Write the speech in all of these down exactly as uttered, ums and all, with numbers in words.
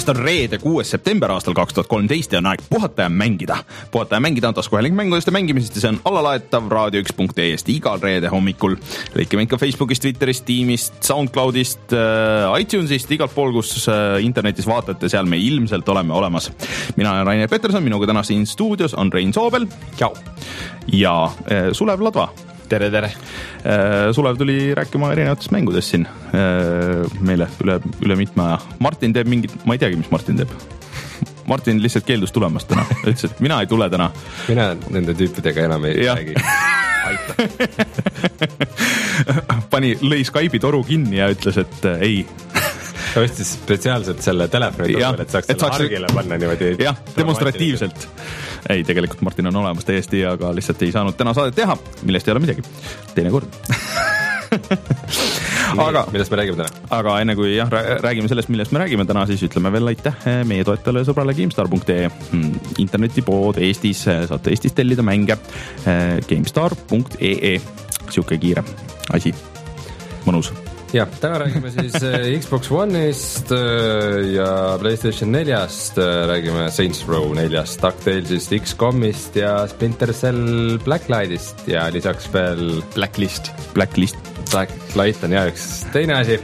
päevast on reede, kuues september aastal kaks tuhat kolmteist ja on aeg puhata ja mängida. Puhata ja mängida on taskuhääling mängudest ja mängimisest ja see on allalaetav raadio üks punkt ee-st igal reede hommikul. Lõike meid ka Facebookist, Twitterist, Teamist, Soundcloudist, iTunesist, igalt pool, kus internetis vaatate, seal me ilmselt oleme olemas. Mina olen Rainer Peterson, minuga täna siin stuudios on Rein Soobel. Ciao. Ja Sulev Ladva. Tere, tere. Sulev tuli rääkima erinevatest mängudest siin meile üle, üle mitme aja. Martin teeb mingit, ma ei teagi, mis Martin teeb. Martin lihtsalt keeldus tulemast täna. Ütles, et mina ei tule täna. Mina nende tüüpidega enam ei ja. räägi. Pani, lõi Skype'i toru kinni ja ütles, et ei. Ta võstis spetsiaalselt selle telefoni toru, et saaks et selle hargile panna niimoodi. Jah, demonstratiivselt. Ei, tegelikult Martin on olemas täiesti, aga lihtsalt ei saanud täna saadet teha, millest ei ole midagi. Teine kord. aga, millest me räägime täna? Aga enne kui jah, räägime sellest, millest me räägime täna, siis ütleme veel aitäh meie toetajale sõbrale GameStar punkt ee. Internetipood Eestis, saate Eestis tellida mänge GameStar punkt ee. Siuke kiire asi. Mõnus. Ja, täna räägime siis Xbox One'ist ja PlayStation neljast, räägime Saints Row neljast, DuckTalesist, X COMist ja Splinter Cell Blacklightist ja lisaks veel Blacklist. Blacklist. Blacklight on jah üks teine asi.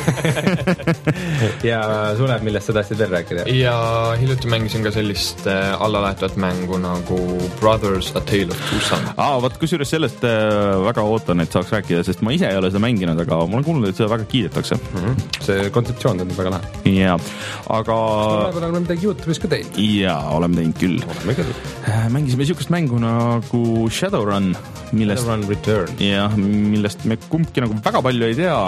ja Sulev, millest sa tahtsid veel rääkida? Ja hiljuti mängisin ka sellist äh, allalaetavat mängu nagu Brothers A Tale of Two Sons. Aa, vaat kusjuures sellest äh, väga ootan, et saaks rääkida, sest ma ise ei ole seda mänginud, aga ma olen kuulnud, et seda väga kiidetakse. Mm-hmm. See kontseptsioon on väga lahe. Jaa, aga... Vahepeal oleme midagi YouTube'is ka teinud. Jaa, oleme teinud küll. Oleme küll. Mängisime siukest mängu nagu Shadowrun, millest... Shadowrun Return. Jah, millest me kumbki nagu väga palju ei tea,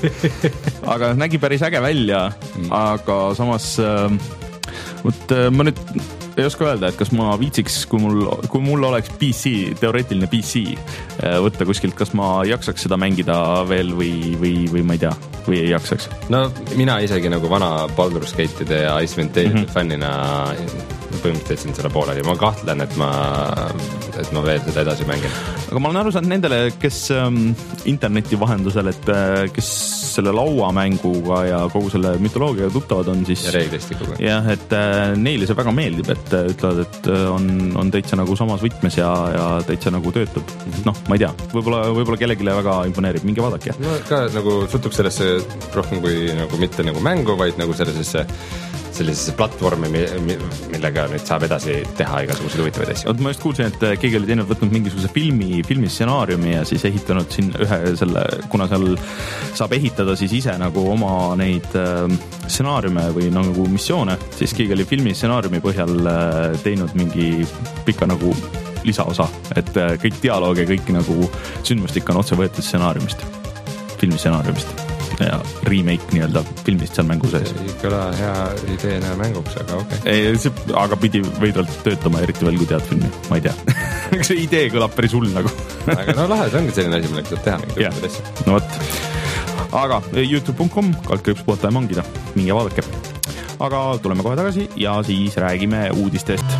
aga nägi päris äge välja, mm. aga samas äh, võt, ma nüüd ei oska öelda, et kas ma viitsiks, kui mul, kui mul oleks P C, teoreetiline P C võtta kuskilt, kas ma jaksaks seda mängida veel või, või, või ma ei tea, või ei jaksaks? No mina isegi nagu vana Baldur's Gate'ide ja Icewind Dale'ide mm-hmm. fannina põhimõtteliselt selle pooleli. Ma kahtlen, et ma, et ma veel seda edasi mängin. Aga ma olen aru saanud nendele, kes ähm, interneti vahendusel, et äh, kes selle lauamänguga ja kogu selle mütoloogiaga tuttavad on, siis... Ja reeglistikuga. Jah, et äh, neile see väga meeldib, et äh, ütlevad, et äh, on, on täitsa nagu samas võtmes ja, ja täitsa nagu töötab. Mm-hmm. Noh, ma ei tea, võib-olla, võib-olla kellegile väga imponeerib. Mingi vaadake. No ka nagu suhtub sellesse rohkem kui nagu mitte nagu mängu, vaid nagu sellisesse sellisesse platvormi, millega nüüd saab edasi teha igasuguseid huvitavaid asju. Ma just kuulsin, et keegi oli teinud võtnud mingisuguse filmi, filmi stsenaariumi ja siis ehitanud siin ühe selle, kuna seal saab ehitada siis ise nagu oma neid stsenaariume või nagu missioone, siis keegi oli filmi stsenaariumi põhjal teinud mingi pika nagu lisaosa, et kõik dialoog ja kõik nagu sündmustik on otse võetud stsenaariumist, filmi stsenaariumist. Ja remake nii-öelda filmist seal mängu sees. Ei kõla hea ideena mänguks, aga okei. Okay. Aga pidi veidralt töötama, eriti veel kui tead filmi, ma ei tea. See idee kõlab päris hull nagu. Aga no lahe, see ongi selline asi, millega saab teha. Yeah. No võt. Aga youtube punkt com, kaldkriips puhata ja mangida, minge vaadake. Aga tuleme kohe tagasi ja siis räägime uudistest.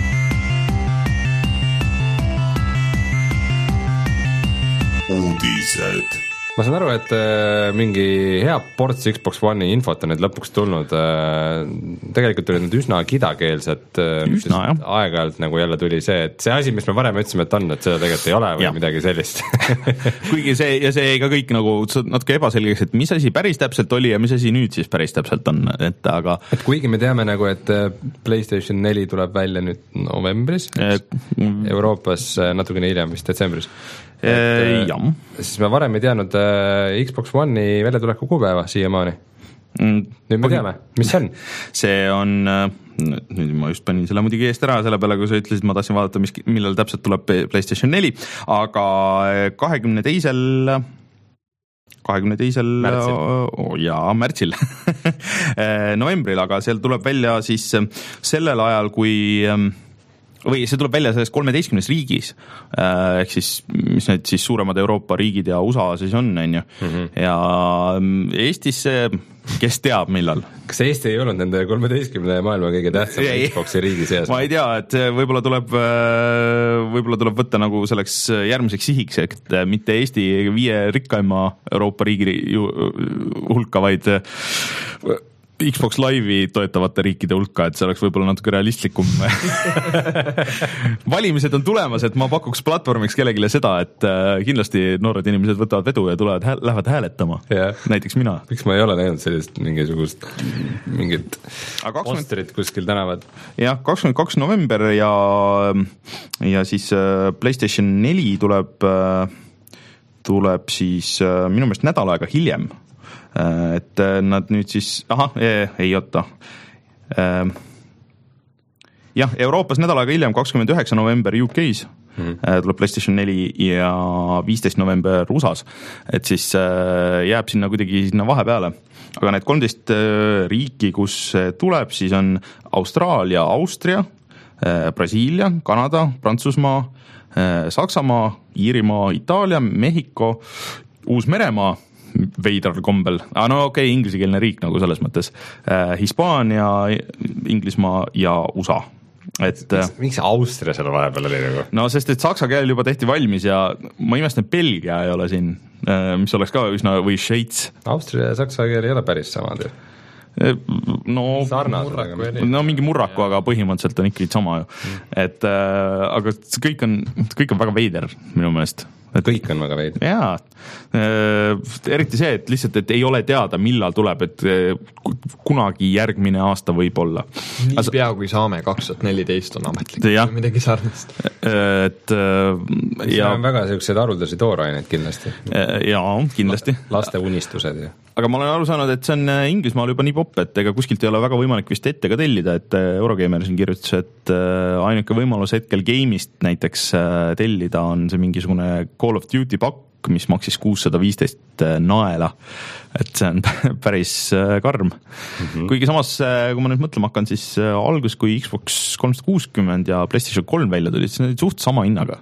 Uudised. Ma saan aru, et äh, mingi hea ports Xbox One'i infot on nüüd lõpuks tulnud. Äh, tegelikult tuli nüüd üsna kidakeelsed. Äh, üsna, jah. Aeg-ajalt nagu jälle tuli see, et see asi, mis me varem ütlesime, et on, et seda tegelikult ei ole või ja. Midagi sellist. Kuigi see, ja see ka kõik nagu natuke ebaselgeks, et mis asi päris täpselt oli ja mis asi nüüd siis päris täpselt on. Et, aga... et kuigi me teame nagu, et PlayStation neli tuleb välja nüüd novembris, mm. Euroopas natukene hiljem vist detsembris. Et, ja. Siis me varem ei teadnud äh, Xbox One'i väljatuleku kuupäeva siiamaani. Mm, nüüd me teame, mis see on? See on, nüüd ma just panin selle muidugi eest ära, selle peale, kui sa ütlesid, ma tahtsin vaadata, mis, millal täpselt tuleb PlayStation neli, aga kahekümne teisel kahekümne teisel märtsil. Oh, jaa, märtsil novembril, aga seal tuleb välja siis sellel ajal, kui või see tuleb välja selles kolmeteistkümnes riigis, ehk siis, mis need siis suuremad Euroopa riigid ja U S A siis on, on ju. Mm-hmm. Ja Eestis, kes teab millal? Kas Eesti ei olnud nende kolmeteistkümne maailma kõige tähtsam Xboxi riigi seas? Ma ei tea, et võib-olla tuleb, võib-olla tuleb võtta nagu selleks järgmiseks sihiks, et mitte Eesti viie rikkaima Euroopa riigi hulka, vaid Xbox Live'i toetavate riikide hulka, et see oleks võib-olla natuke realistlikum. Valimised on tulemas, et ma pakuks platvormiks kellegile seda, et kindlasti noored inimesed võtavad vedu ja tulevad, lähevad hääletama. Yeah. Näiteks mina. Miks ma ei ole näinud sellist mingisugust mingit posterit kuskil tänavad? Jah, kakskümmend kaks november ja, ja siis PlayStation neli tuleb, tuleb siis minu meelest nädal aega hiljem. Et nad nüüd siis, aha, ei, ei oota. Jah, Euroopas nädal aega hiljem, kakskümmend üheksa november U K's mm-hmm. tuleb PlayStation neli ja viisteist november U S A's, et siis jääb sinna kuidagi sinna vahepeale. Aga need kolmteist riiki, kus tuleb, siis on Austraalia, Austria, Brasiilia, Kanada, Prantsusmaa, Saksamaa, Iirimaa, Itaalia, Mehhiko, Uus-Meremaa, veidral kombel, ah, no okei, okay, inglisekeelne riik nagu selles mõttes, äh, Hispaania, Inglismaa ja U S A. Et, miks, miks Austria selle vahepeal oli nagu? No sest, et saksa keel juba tehti valmis ja ma imestan, Belgia ei ole siin, mis oleks ka üsna, või Šveits. Austria ja saksa keel ei ole päris samad ju. No, no mingi murraku, aga põhimõtteliselt on ikkagi sama ju. Mm. Et äh, aga kõik on, kõik on väga veider minu meelest. Et kõik on väga veid. Jaa, eriti see, et lihtsalt, et ei ole teada, millal tuleb, et kunagi järgmine aasta võib olla. Nii As... pea, kui saame kaks tuhat neliteist on ametlik. Midagi sarnast. Et, ja... See on väga sellised haruldasi tooraineid kindlasti. Jaa, kindlasti. Laste unistused. Ja. Aga ma olen aru saanud, et see on Inglismaal juba nii popp, et ega kuskilt ei ole väga võimalik vist ette ka tellida, et Eurogamer siin kirjutas, et ainuke võimalus hetkel game'ist näiteks tellida on see mingisugune Call of Duty pakk, mis maksis kuussada viisteist naela, et see on päris karm. Mm-hmm. Kuigi samas, kui ma nüüd mõtlema hakkan, siis algus, kui Xbox kolmsada kuuskümmend ja PlayStation kolm välja tulid, siis need suht sama hinnaga.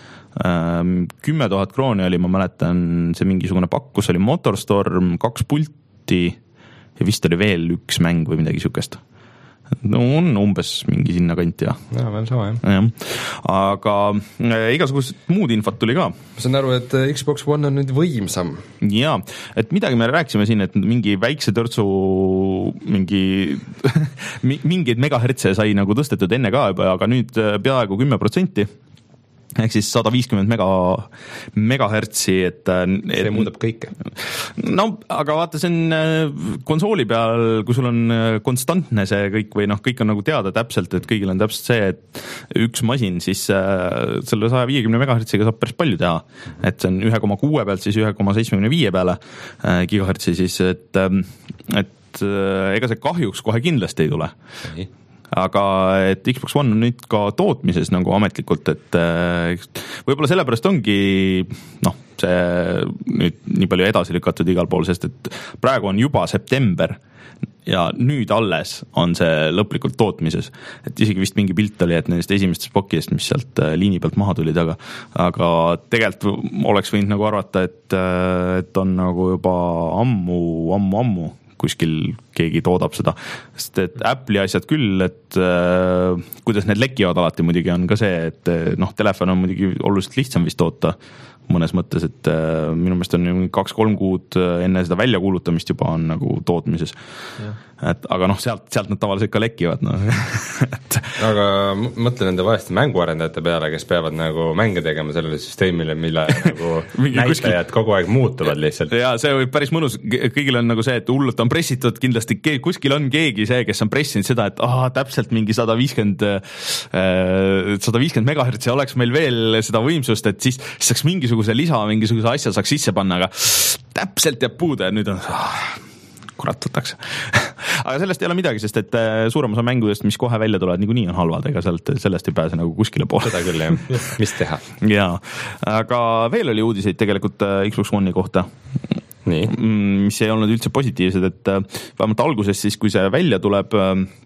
Kümme tuhat krooni oli, ma mäletan, see mingisugune pakkus oli Motorstorm, kaks pulti ja vist oli veel üks mäng või midagi sükest. No on umbes mingi sinna kanti ja. Ja, veel sama, jah. Ja. Aga igasugused muud infot tuli ka. Ma saan aru, et Xbox One on nüüd võimsam. Jaa, et midagi me rääksime siin, et mingi väikse törtsu mingi mingeid megahertse sai nagu tõstetud enne ka, aga nüüd peaaegu kümme protsenti. Ehk siis sada viiskümmend mega, megahertsi, et, et see muudab kõike. No, aga vaata, see on konsooli peal, kui sul on konstantne see kõik või noh, kõik on nagu teada täpselt, et kõigil on täpselt see, et üks masin, siis selle sada viiskümmend megahertsiga saab päris palju teha. Et see on üks koma kuus pealt, siis üks koma seitsekümmend viis peale gigahertsi, siis et, et ega see kahjuks kohe kindlasti ei tule. Ei. Aga et Xbox One on nüüd ka tootmises nagu ametlikult, et võib-olla sellepärast ongi noh, see nüüd nii palju edasi lükatud igal pool, sest et praegu on juba september ja nüüd alles on see lõplikult tootmises, et isegi vist mingi pilt oli, et nendest esimestest pokidest, mis sealt liini pealt maha tulid, aga, aga tegelikult oleks võinud nagu arvata, et, et on nagu juba ammu, ammu, ammu kuskil keegi toodab seda, sest et Apple'i asjad küll, et äh, kuidas need lekivad alati muidugi on ka see, et noh, telefon on muidugi oluliselt lihtsam vist toota mõnes mõttes, et äh, minu meelest on kaks-kolm kuud enne seda väljakuulutamist juba on nagu tootmises. Et, aga noh, sealt, sealt nad tavaliselt ka lekivad. No. et... Aga mõtle nende vaheste mänguarendajate peale, kes peavad nagu mänge tegema sellele süsteemile, mille nagu näitajad kuskil... kogu aeg muutuvad lihtsalt. Ja see võib päris mõnus, kõigil on nagu see, et hullult on pressitud, kindlasti kuskil on keegi see, kes on pressinud seda, et aha, täpselt mingi sada viiskümmend megahertsi oleks meil veel seda võimsust, et siis saaks mingisuguse lisa, mingisuguse asja saaks sisse panna, aga täpselt jääb puude ja nüüd on kurat võtaks. Aga sellest ei ole midagi, sest et suurem osa mängudest, mis kohe välja tulevad, niikuinii on halvad, ega sealt, sellest ei pääse nagu kuskile poole. Seda küll, jah. Mis teha? Jaa, aga veel oli uudiseid tegelikult Xbox One'i kohta. Nii. Mis ei olnud üldse positiivsed, et vähemalt alguses siis, kui see välja tuleb,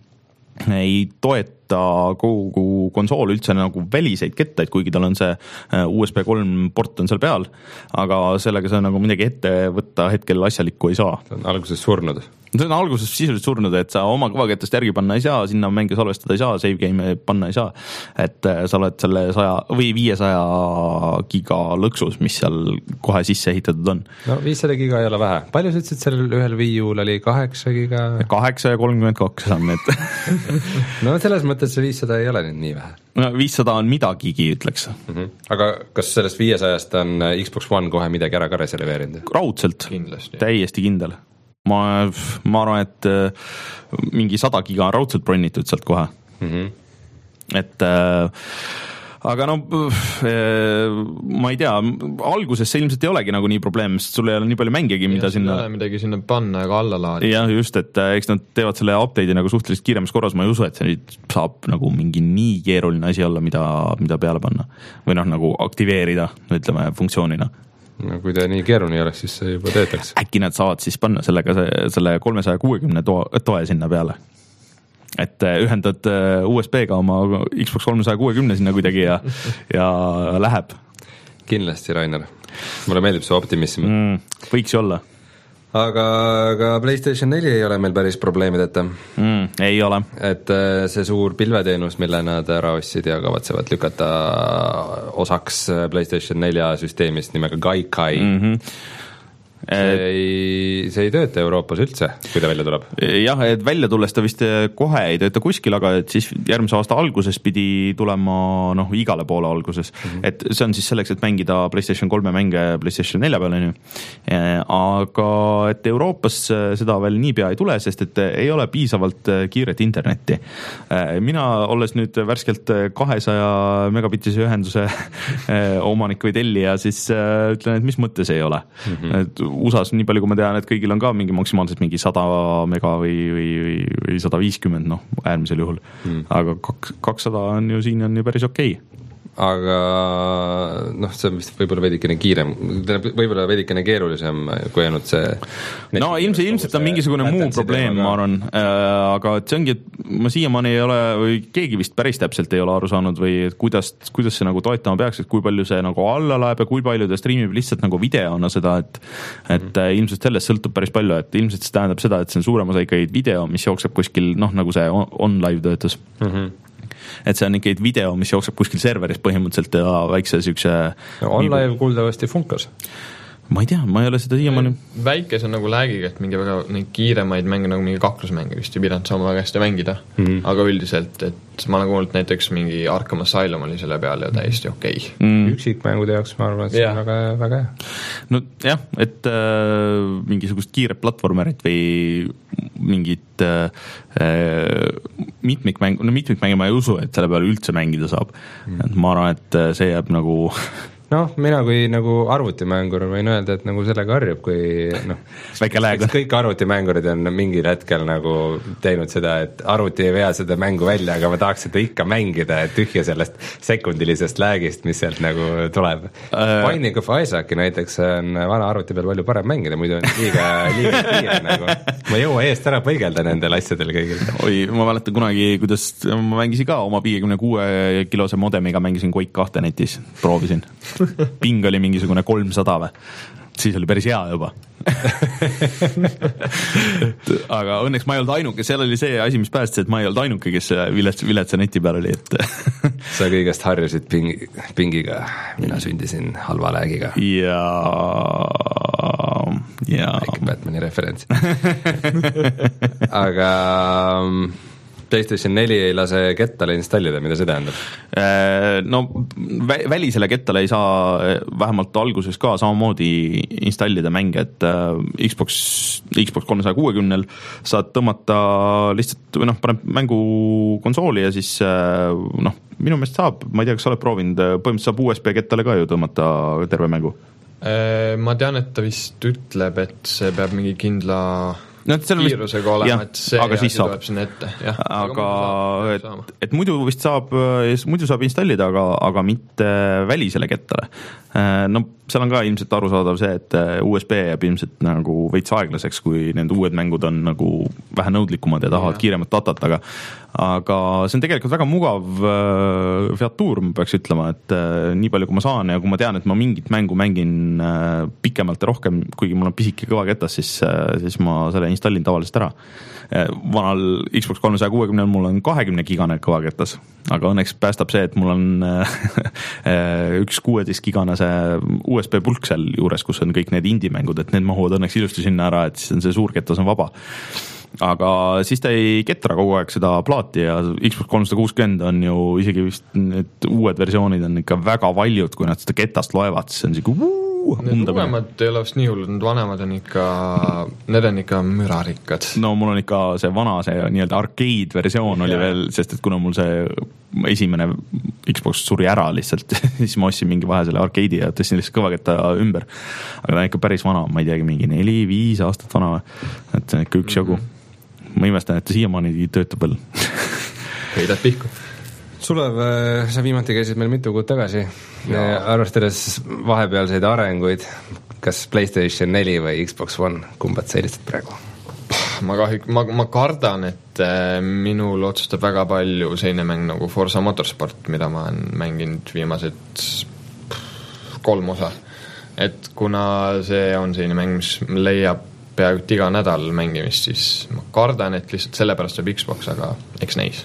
ei toeta kogu konsool üldse nagu väliseid kettaid, kuigi tal on see U S B kolm port on seal peal, aga sellega sa nagu midagi ette võtta hetkel asjalikku ei saa. Ta on alguses surnud. see on alguses sisuliselt surnud, et sa oma kõvakettast järgi panna ei saa, sinna mänge salvestada ei saa, save game panna ei saa. Et sa oled selle saja või viiesaja giga lõksus, mis seal kohe sisse ehitatud on. No viissada giga ei ole vähe. Palju sa ütlesid sellel ühel Wii U-l oli kaheksa giga? kaheksa ja kolmkümmend kaks on need. No selles mõttes see viissada ei ole nüüd nii vähe. No viissada on midagigi, ütleks. Mm-hmm. Aga kas sellest viiesajast on Xbox One kohe midagi ära ka reserveerinud? Raudselt. Kindlasti. Täiesti kindel. Ma, ma arvan, et mingi sada giga on raudselt bronnitud sealt kohe. Mm-hmm. Et äh, aga no äh, ma ei tea, alguses see ilmselt ei olegi nagu nii probleem, sest sul ei ole nii palju mängegi, mida sinna... Ei ole midagi sinna panna ega alla laadi. Jah, just, et eks nad teevad selle update'i nagu suhteliselt kiiremas korras, ma ei usu, et see nüüd saab nagu mingi nii keeruline asi olla, mida, mida peale panna. Või noh, nagu aktiveerida, ütleme, funktsioonina. No kui ta nii keeruline oleks, siis see juba töötaks. Äkki nad saavad siis panna sellega selle kolmesaja kuuekümne toe, toe sinna peale. Et ühendad U S B-ga oma Xbox kolmesaja kuuekümne sinna kuidagi ja, ja läheb. Kindlasti, Rainer. Mulle meeldib su optimism. Mm, võiks ju olla. Aga, aga PlayStation neli ei ole meil päris probleemideta. Mm, ei ole. Et see suur pilveteenus, mille nad ära ostsid ja kavatsevad lükata osaks PlayStation nelja süsteemist nimega Gaikai. Mm-hmm. See ei, see ei tööta Euroopas üldse, kui ta välja tuleb. Jah, et välja tulles ta vist kohe ei tööta kuskil, aga et siis järgmise aasta alguses pidi tulema noh, igale poole alguses. Mm-hmm. Et see on siis selleks, et mängida PlayStation kolme mänge PlayStation nelja peale. Aga et Euroopas seda veel nii pea ei tule, sest et ei ole piisavalt kiiret internetti. Mina, olles nüüd värskelt kahesaja megabitise ühenduse omanik või tellija, siis ütlen, et mis mõttes ei ole. Mm-hmm. Et U S A-s nii palju, kui ma tean, et kõigil on ka mingi maksimaalselt mingi sada mega või, või, või, või sada viiskümmend, noh, äärmisel juhul. Mm. Aga kakssada on ju siin on ju päris okei. Aga noh, see on vist võib-olla veidikene kiirem, võib-olla veidikene keerulisem, kui ainult see... No ilmselt, ilmselt on mingisugune muu probleem, ma arvan, aga et see ongi, et ma siiamaani ei ole, või keegi vist päris täpselt ei ole aru saanud või kuidas, kuidas see nagu toetama peaks, et kui palju see nagu alla laeb ja kui palju ta streamib lihtsalt nagu videona seda, et, et mm. ilmselt sellest sõltub päris palju, et ilmselt see tähendab seda, et see on suurem osa ikkagi video, mis jookseb kuskil, noh, nagu see on-live töötas. Mhm. Et see on ikka video, mis jookseb kuskil serveris põhimõtteliselt ja väikse sükse no, on-live kuuldavasti funkas. Ma ei tea, ma ei ole seda siiamaani. Väikes on nagu läägiga, et mingi väga neid kiiremaid mänge nagu mingi kaklusmänge vist ei pidanud saama väga hästi mängida, mm. aga üldiselt, et ma olen kuulnud näiteks mingi Arkham Asylum oli selle peal ja täiesti okei okay. mm. Üksikmängude jaoks ma arvan, et see yeah. on väga, väga hea. No jah, et äh, mingisugust kiiret platvormerit või mingit äh, mitmikmäng, no mitmikmänge ma ei usu, et selle peale üldse mängida saab mm.. et ma arvan, et see jääb nagu noh, mina kui nagu arvutimängur võin öelda, et nagu sellega harjub, kui noh, kõik arvutimängurid on mingil hetkel nagu teinud seda, et arvuti ei vea seda mängu välja, aga ma tahaks seda ikka mängida, et tühja sellest sekundilisest läägist, mis sealt nagu tuleb uh.... Binding of Isaac näiteks on vana arvuti peal palju parem mängida, muidu on liiga, liiga kiire nagu. Ma ei jõua eest ära põigelda nendel asjadel kõigil. Oi, ma mäletan kunagi, kuidas ma mängisin ka oma viiekümne kuue kilose modemiga, mängisin Quake kahte netis, proovisin. Ping oli mingisugune kolmsada või? Siis oli päris hea juba. Aga õnneks ma ei olnud ainuke, seal oli see asi, mis päästis, et ma ei olnud ainuke, kes vilets, viletsa neti peal oli. Et sa kõigest harjusid ping, pingiga, mina sündisin halva läägiga. Ja, ja. Väike Batmani referents. Aga PlayStation neli ei lase kettale installida, mida see tähendab? No välisele kettale ei saa vähemalt alguses ka samamoodi installida mänge, et Xbox, Xbox kolmesaja kuuekümnel saad tõmmata lihtsalt, või noh, paneb mängu konsooli ja siis noh, minu meelest saab, ma ei tea, kas sa oled proovinud, põhimõtteliselt saab U S B kettale ka ju tõmmata terve mängu. Ma tean, et ta vist ütleb, et see peab mingi kindla no, kiirusega olema, jah, et see aga siis saab. Tuleb sinna ette. Jah, aga, aga et, et muidu vist saab, muidu saab installida, aga, aga mitte välisele kettale. No seal on ka ilmselt arusaadav see, et U S B jääb ilmselt nagu veits aeglaseks, kui need uued mängud on nagu vähe nõudlikumad ja tahavad ja. kiiremat datat, aga aga see on tegelikult väga mugav äh, featuur, ma peaks ütlema, et äh, nii palju, kui ma saan ja kui ma tean, et ma mingit mängu mängin äh, pikemalt ja rohkem, kuigi mul on pisike kõvaketas, siis, äh, siis ma selle installin tavaliselt ära. Äh, vanal Xbox kolmesaja kuuekümne mul on kahekümne gigane kõvaketas, aga õnneks päästab see, et mul on äh, üks kuueteist gigane see U S B pulk seal juures, kus on kõik need indie-mängud, et need mahuvad õnneks ilusti sinna ära, et siis on see suur ketas on vaba. Aga siis ta ei ketra kogu aeg seda plaati ja Xbox kolmsada kuuskümmend on ju isegi vist need uued versioonid on ikka väga valjud, kui nad seda ketast loevad, siis on siuke uh, need uuemad ei ole vist nii hullud, need vanemad on ikka, need on ikka mürarikkad. No mul on ikka see vana, see nii-öelda arcade versioon oli ja. veel, sest et kuna mul see esimene Xbox suri ära lihtsalt, siis ma ostsin mingi vahe selle arcade'i ja tõstsin lihtsalt kõvaketta ümber. Aga ta on ikka päris vana, ma ei teagi, mingi neli, viis aastat vana, et see on ikka üks jagu. Mm-hmm. Ma imestan, et ta siiamaani töötab veel. Heidad pihku. Sulev, sa viimati käisid meil mitu kuud tagasi. Arvestades vahepealseid arenguid, kas PlayStation neli või Xbox One, kumbad sa eelistad praegu? Ma, kahju, ma, ma kardan, et minul otsustab väga palju selline mäng nagu Forza Motorsport, mida ma olen mänginud viimased kolm osa. Et kuna see on selline mäng, mis leiab peaaegu iga nädal mängimist, siis ma kardan, et lihtsalt sellepärast saab Xbox, aga eks neis.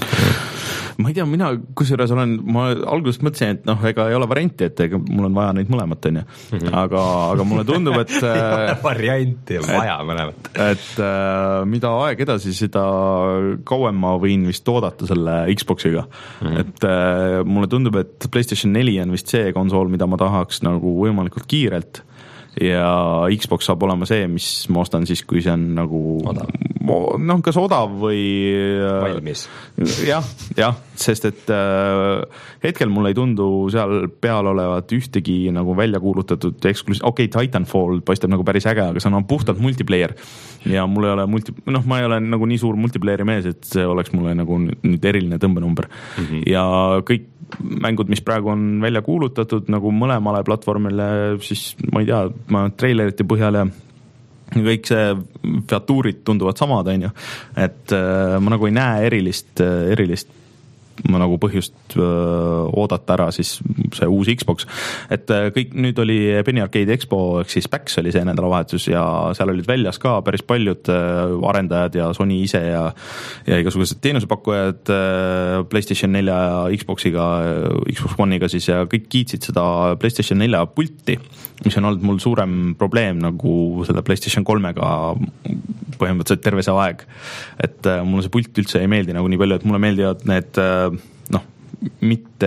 Ma ei tea, mina kusjuures olen, ma algusest mõtlesin, et noh, ega ei ole varianti, et ega mul on vaja neid mõlemat, on ju. Mm-hmm. Aga, aga mulle tundub, et varianti on vaja mõlemat. Et, et mida aeg edasi, seda kauem ma võin vist oodata selle Xboxiga. Mm-hmm. Et mulle tundub, et PlayStation neli on vist see konsool, mida ma tahaks nagu võimalikult kiirelt ja Xbox saab olema see, mis ma ostan siis, kui see on nagu odav. noh, kas odav või valmis. jah, jah, sest et äh, hetkel mulle ei tundu seal peal olevat ühtegi nagu välja kuulutatud eksklusiiv, okei, okay, Titanfall paistab nagu päris äge, aga see on puhtalt multiplayer ja mul ei ole multi, noh, ma ei ole nagu nii suur multiplayeri mees, et see oleks mulle nagu nüüd eriline tõmbenumber mm-hmm. ja kõik mängud, mis praegu on välja kuulutatud nagu mõlemale platvormile, siis ma ei tea, ma trailerite põhjal ja kõik see featuurid tunduvad samad, on ju, et äh, ma nagu ei näe erilist, erilist ma nagu põhjust öö, oodata ära siis see uus Xbox, et öö, kõik nüüd oli Penny Arcade Expo ehk siis PAX oli see nädalavahetus ja seal olid väljas ka päris paljud öö, arendajad ja Sony ise ja, ja igasugused teenusepakkujad öö, PlayStation nelja ja Xboxiga, Xbox One'iga siis ja kõik kiitsid seda PlayStation nelja pulti, mis on olnud mul suurem probleem nagu selle PlayStation kolmega põhimõtteliselt terve see aeg, et öö, mulle see pult üldse ei meeldi nagu nii palju, et mulle meeldivad need noh, mitte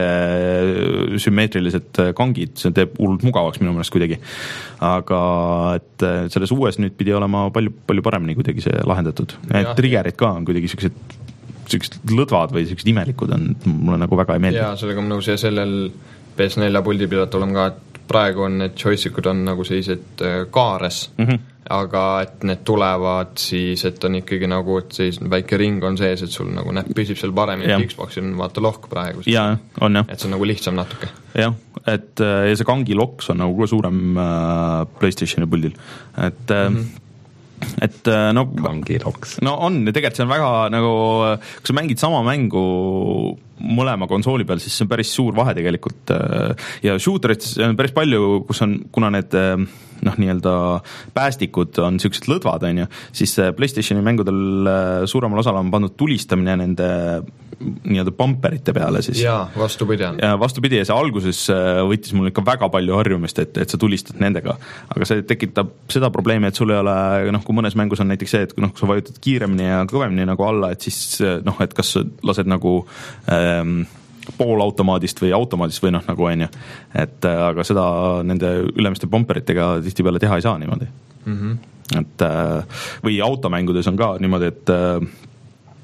sümmeetrilised kangid, see teeb hullult mugavaks minu meelest kuidagi, aga et selles uues nüüd pidi olema palju, palju paremini kuidagi see lahendatud, et triggerid ka on kuidagi sellised, sellised lõdvad või sellised imelikud on, mulle nagu väga ei meeldi. Jaa, sellega on nõus ja sellel P S neli puldi pidat olema ka, et praegu on need joystickud on nagu sellised kaares mm-hmm. aga et need tulevad siis, et on ikkagi nagu, et siis väike ring on sees, et sul nagu näpp püsib seal paremini, et Xboxil on vaata lohk praegu. Jaa, on jah. Et see on nagu lihtsam natuke. Jah, et ja see kangi loks on nagu ka suurem äh, PlayStationi puldil. Et mm-hmm. et no kangi loks. No on, ja tegelikult see on väga nagu, kui sa mängid sama mängu mõlema konsooli peal, siis see on päris suur vahe tegelikult ja shooterites on päris palju, kus on, kuna need noh, nii-öelda päästikud on sellised lõdvad, on ju, siis PlayStationi mängudel suuremal osal on pandud tulistamine nende nii-öelda bumperite peale siis. Jaa, vastupidi on. Ja vastupidi, ja see alguses võttis mul ikka väga palju harjumist, et, et sa tulistad nendega, aga see tekitab seda probleemi, et sul ei ole, noh, kui mõnes mängus on näiteks see, et noh, kui sa vajutad kiiremini ja kõvemini nagu alla, et siis noh, et kas lased nagu ähm, poolautomaadist või automaadist või noh, nagu on ju, et aga seda nende ülemiste bumperitega tihtipeale teha ei saa niimoodi mm-hmm. et või automängudes on ka niimoodi, et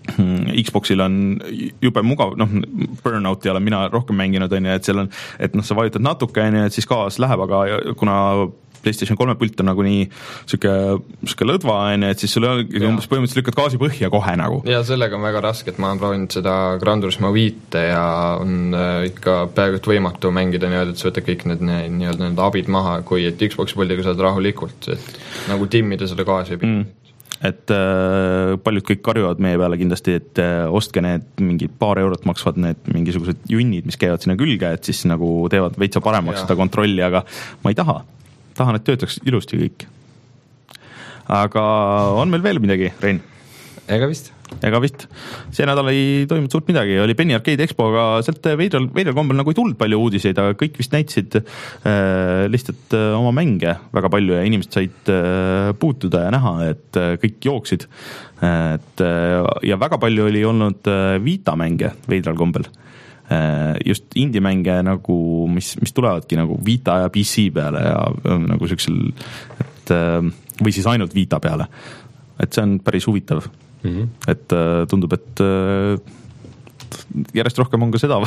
Xboxil on jube mugav, noh, Burnouti olen mina rohkem mänginud, on ju, et seal on, et noh, sa vajutad natuke, on ju, et siis gaas läheb, aga kuna PlayStation kolme pult on nagu nii siuke, siuke lõdva, on ju, et siis sul umbes põhimõtteliselt lükkad gaasi põhja kohe nagu. Ja sellega on väga raske, et ma olen proovinud seda Gran Turismo viite ja on ikka peaaegu et võimatu mängida nii-öelda, et sa võtad kõik need nii-öelda need abid maha, kui et Xboxi puldiga saad rahulikult, et nagu timmida seda gaasi ei pidanud. Mm. Et äh, paljud kõik karjuvad meie peale kindlasti, et äh, ostke need mingid paar eurot maksvad need mingisugused junnid, mis käivad sinna külge, et siis nagu teevad veitsa paremaks ja. Seda kontrolli, aga ma ei taha. Tahan, et töötaks ilusti kõik. Aga on meil veel midagi, Rein? Ega vist. Ega vist. See nädal ei toimunud suurt midagi, oli Penny Arcade Expo, aga sealt veidral, veidral kombel nagu ei tulnud palju uudiseid, aga kõik vist näitasid äh, lihtsalt äh, oma mänge väga palju ja inimesed said äh, puutuda ja näha, et äh, kõik jooksid. Et, äh, ja väga palju oli olnud äh, Vita mänge veidral kombel. Äh, just indie-mänge nagu, mis, mis tulevadki nagu Vita ja P C peale ja äh, nagu sellisel, et äh, või siis ainult Vita peale. Et see on päris huvitav. Mm-hmm. Et äh, tundub, et äh, järjest rohkem on ka seda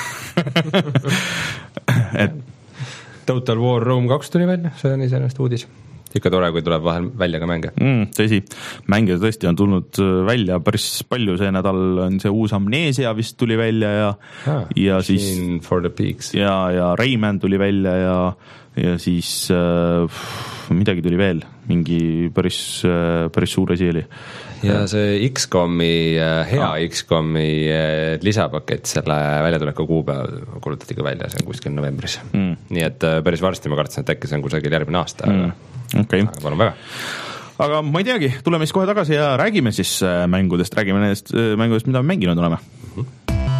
et Total War Rome kaks tuli välja, see on iseenesest uudis. Ikka tore, kui tuleb vahel välja ka mänge. Mm, tõsi, mänge tõesti on tulnud välja päris palju, see nädal on see uus Amnesia vist tuli välja ja, ah, ja siis for the Peaks. Ja, ja Rayman tuli välja ja, ja siis äh, midagi tuli veel, mingi päris, äh, päris suur asi oli. Ja see X-komi, hea ah. X-komi lisapakett, selle väljatuleku kuupäev kuulutati ka välja, see on kuskil novembris. Mm. Nii et päris varsti ma kartsin, et äkki see on kusagil järgmine aasta. Mm. Okay. Aga palun väga. Aga ma ei teagi, tuleme siis kohe tagasi ja räägime siis mängudest, räägime nendest mängudest, mida me mänginud oleme. Mm-hmm.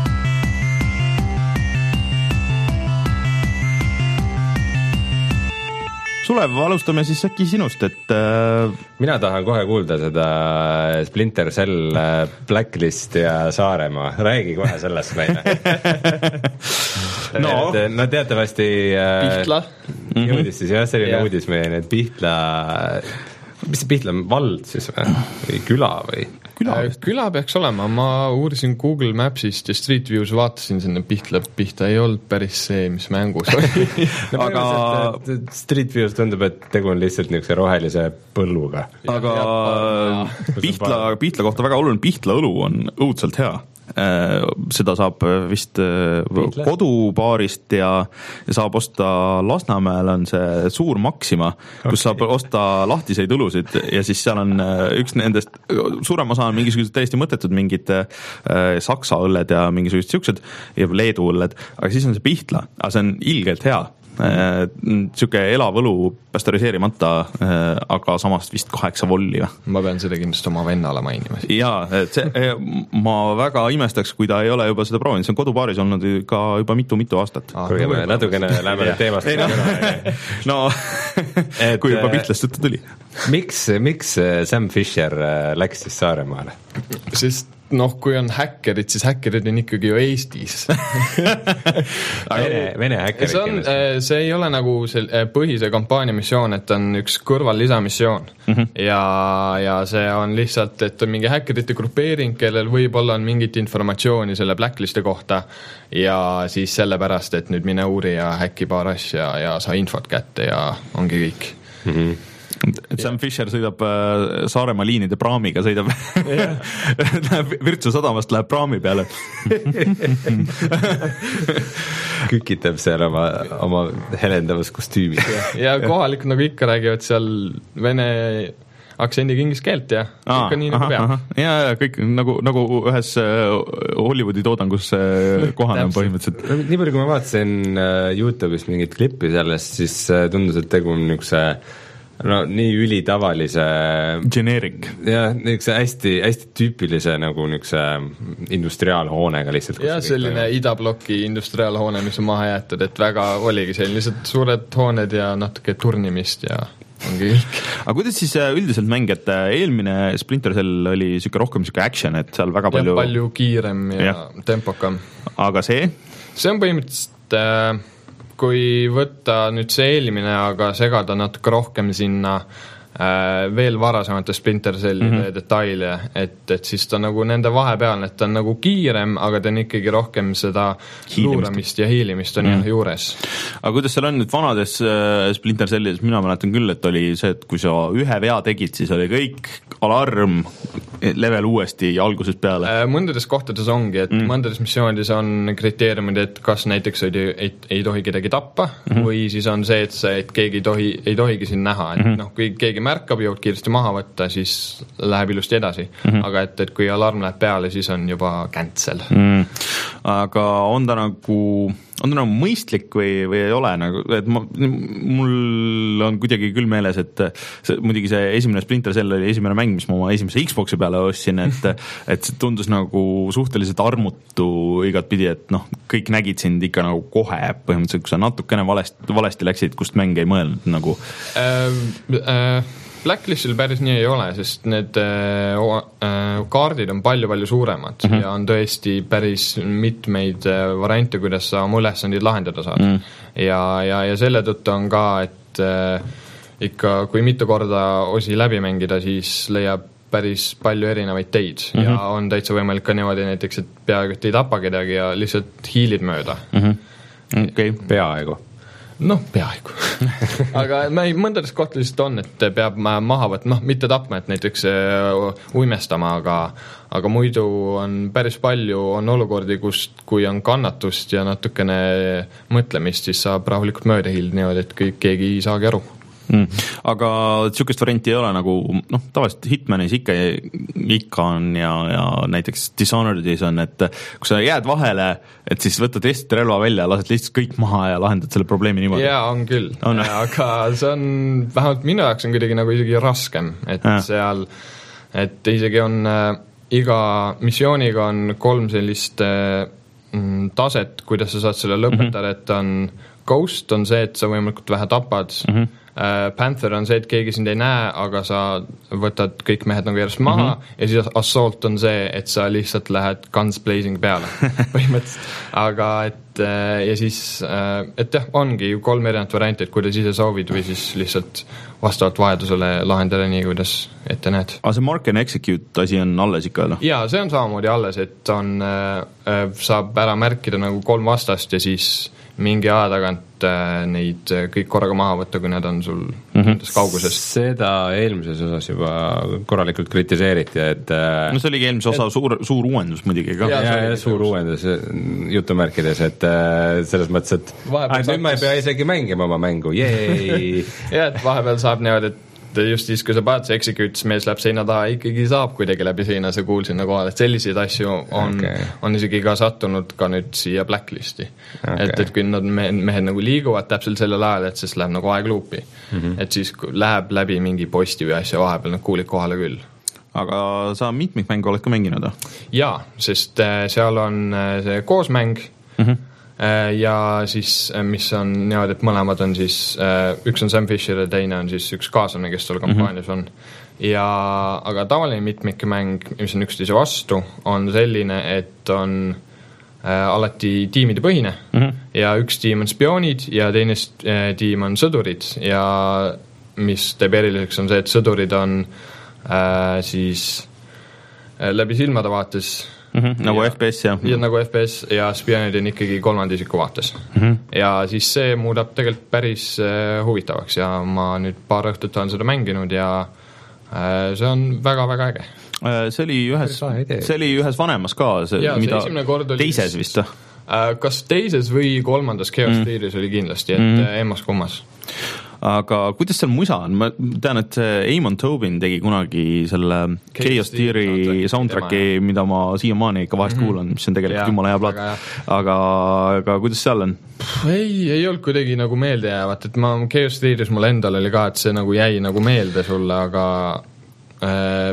Sulev, alustame siis äkki sinust, et äh... mina tahan kohe kuulda seda Splinter Cell, Blacklist ja Saaremaa, räägi kohe sellest meile. no. Et, no teatavasti Pihtla äh, jõudis siis jah, selline yeah. uudis meie need Pihtla, mis see Pihtla vald siis või, või küla või? Küla, küla peaks olema, ma uurisin Google Mapsist ja Street Views vaatasin sinna Pihtla, Pihta ei olnud päris see, mis mängus oli. no, aga Street Views tundub, et tegu on lihtsalt niisuguse rohelise põlluga. Aga Pihtla, Pihtla kohta väga oluline, Pihtla õlu on õudselt hea. Seda saab vist Pihtla? Kodubaarist ja, ja saab osta Lasnamäel on see suur Maxima, kus okay. saab osta lahtiseid õlusid ja siis seal on üks nendest, suurem osa on mingisugused täiesti mõttetud mingid äh, Saksa õlled ja mingisugused siuksed ja Leedu õlled, aga siis on see Pihtla, aga see on ilgelt hea. Siuke elav õlu pastöriseerimata, aga samast vist kaheksa volli. Ma pean seda kindlasti oma vennale mainima. Jaa, et see, ma väga imestaks, kui ta ei ole juba seda proovinud, see on kodubaaris olnud ka juba mitu-mitu aastat. Ah, kui me natukene läheme teemast. Ei, no, no et, kui juba Pihlast juttu tuli. Miks, miks Sam Fisher läks siis Saaremaale? Sest noh, kui on häkkerid, siis häkkerid on ikkagi ju Eestis. Vene, Vene häkkerid. See, on, see ei ole nagu see põhise kampaania missioon, et on üks kõrval lisamissioon. Mm-hmm. Ja, ja see on lihtsalt, et on mingi häkkerite grupeering, kellel võib-olla on mingit informatsiooni selle Blackliste kohta ja siis sellepärast, et nüüd mine uuri ja häkki paar asja ja saa infot kätte ja ongi kõik. Mhm. Et Sam Fisher sõidab Saaremaa liinide praamiga, sõidab läheb Virtsu sadamast, läheb praami peale. Kükitab seal oma, oma helendavas kostüümi. ja kohalik nagu ikka räägivad seal vene aktsendiga inglise keelt ja Aa, ikka nii nagu peab. Ja, ja kõik nagu, nagu ühes Hollywoodi toodangus kohane on põhimõtteliselt. Nii palju, kui ma vaatasin YouTube'is mingit klippi sellest, siis tundus, et tegu on niisuguse no nii ülitavalise generic. Ja niisuguse hästi, hästi tüüpilise nagu niisuguse industriaalhoonega lihtsalt. Ja selline nagu idabloki industriaalhoone, mis on maha jäetud, et väga oligi selline lihtsalt suured hooned ja natuke turnimist ja ongi kõik. Aga kuidas siis üldiselt mäng, et eelmine Splinter Cell oli siuke rohkem siuke action, et seal väga palju ja palju kiirem ja, ja tempokam. Aga see? See on põhimõtteliselt äh, kui võtta nüüd see eelmine, aga segada natuke rohkem sinna veel varasemate Splinter Cellide mm-hmm. detaile, et, et siis ta nagu nende vahepealne, et ta on nagu kiirem, aga ta on ikkagi rohkem seda luuramist ja hiilimist on mm-hmm. juures. Aga kuidas seal on nüüd vanades Splinter Cellides, mina mäletan küll, et oli see, et kui sa ühe vea tegid, siis oli kõik alarm, level uuesti algusest peale. Mõndades kohtades ongi, et mm. mõndades missioonides on kriteeriumid, et kas näiteks ei, ei, ei tohi kedagi tappa mm-hmm. või siis on see, et, see, et keegi ei tohi, ei tohigi siin näha, et mm-hmm. noh, kui keegi märkab, jõud kiiresti maha võtta, siis läheb ilusti edasi mm-hmm. aga et, et kui alarm läheb peale, siis on juba cancel mm. Aga on ta nagu on ta nagu mõistlik või, või ei ole nagu, et ma, mul on kuidagi küll meeles, et see, muidugi see esimene Splinter Cell oli esimene mäng, mis ma oma esimese Xboxi peale ostsin, et et see tundus nagu suhteliselt armutu igat pidi, et noh, kõik nägid sind ikka nagu kohe põhimõtteliselt, kui sa natukene valesti, valesti läksid, kust mäng ei mõelnud nagu äh, äh. Blacklistil päris nii ei ole, sest need äh, äh, kaardid on palju-palju suuremad mm-hmm. ja on tõesti päris mitmeid äh, variante, kuidas sa oma ülesandid lahendada saad mm. ja, ja, ja selle tõttu on ka, et äh, ikka kui mitu korda osi läbi mängida, siis leiab päris palju erinevaid teid mm-hmm. ja on täitsa võimalik ka niimoodi näiteks, et peaaegu et ei tapa kedagi ja lihtsalt hiilid mööda mm-hmm. okay. peaaegu noh, peaaegu aga ma ei, mõndades kohtades on, et peab maha võtma, noh, mitte tapma, et näiteks uimestama, aga aga muidu on päris palju, on olukordi, kus kui on kannatust ja natukene mõtlemist, siis saab rahulikult mööda hiilida niimoodi, et kõik, keegi ei saagi aru Mm. Aga sihukest varianti ei ole nagu noh, tavaliselt Hitmanis ikka, ikka on ja, ja näiteks Dishonoredis on, et kui sa jääd vahele, et siis võtad lihtsalt relva välja ja lased lihtsalt kõik maha ja lahendad selle probleemi niimoodi. Jaa, on küll, on. Aga see on, vähemalt minu jaoks on kuidagi nagu isegi raskem, et ja. seal, et isegi on äh, iga missiooniga on kolm sellist äh, taset, kuidas sa saad selle lõpetada, mm-hmm. et on Ghost on see, et sa võimalikult vähe tapad, mm-hmm. Panther on see, et keegi sind ei näe, aga sa võtad kõik mehed nagu järjest maha mm-hmm. ja siis Assault on see, et sa lihtsalt lähed guns blazing peale põhimõtteliselt, aga et ja siis, et jah, ongi ju kolm erinevat varianti, et kuidas ise soovid või siis lihtsalt vastavalt vajadusele lahendada nii, kuidas ette näed. Aga see mark and execute asi on alles ikka, noh? Jaa, see on samamoodi alles, et on, saab ära märkida nagu kolm vastast ja siis mingi aja tagant äh, neid kõik korraga maha võtta, kui need on sul mm-hmm. kauguses. Seda eelmises osas juba korralikult kritiseeriti, et äh, no see oligi eelmise osa et, suur, suur uuendus muidugi ka. Ja, ja, ja suur uuendus jutumärkides, et äh, selles mõttes, et ah, nüüd ma ei pea isegi mängima oma mängu, jeei ja, et vahepeal saab niimoodi, et just siis, kui sa paned see execute, mees läheb seina taha, ikkagi saab kuidagi läbi seina, see kuul sinna kohal, et selliseid asju on, okay. on isegi ka sattunud ka nüüd siia Blacklisti okay.. et, et kui nad mehed, mehed nagu liiguvad täpselt sellel ajal, et siis läheb nagu aeg luupi mm-hmm. et siis läheb läbi mingi posti või asja vahepeal, nad kuulid kohale küll. Aga sa mitmikmängu oled ka mänginud? Jaa, sest seal on see koosmäng mm-hmm. ja siis, mis on niimoodi, et mõlemad on siis, üks on Sam Fisher ja teine on siis üks kaaslane, kes seal kampaanias on. Ja, aga tavaline mitmikmäng, mis on üksteise vastu, on selline, et on äh, alati tiimide põhine mm-hmm. ja üks tiim on spioonid ja teine äh, tiim on sõdurid ja mis teeb eriliseks on see, et sõdurid on äh, siis äh, läbi silmade vaates Mm-hmm, nagu ja, F P S ja. ja nagu F P S ja spionid on ikkagi kolmanda isiku vaates mm-hmm. ja siis see muudab tegelikult päris äh, huvitavaks ja ma nüüd paar õhtut olen seda mänginud ja äh, see on väga-väga äge. See oli ühes, see oli ühes vanemas ka, see, ja, mida see teises vist? Äh, kas teises või kolmandas Chaos mm. Theory's oli kindlasti, et mm. emmas kummas. Aga kuidas seal musa on? Ma tean, et Eamon Tobin tegi kunagi selle Chaos Theory soundtracki, mida ma siiamaani ikka vahest mm-hmm. kuulan, mis on tegelikult ja, jumala hea plaat. Aga, aga kuidas seal on? Ei, ei olnud kuidagi nagu meelde jäävat, et ma Chaos Theory's mul endal oli ka, et see nagu jäi nagu meelde sulle, aga äh,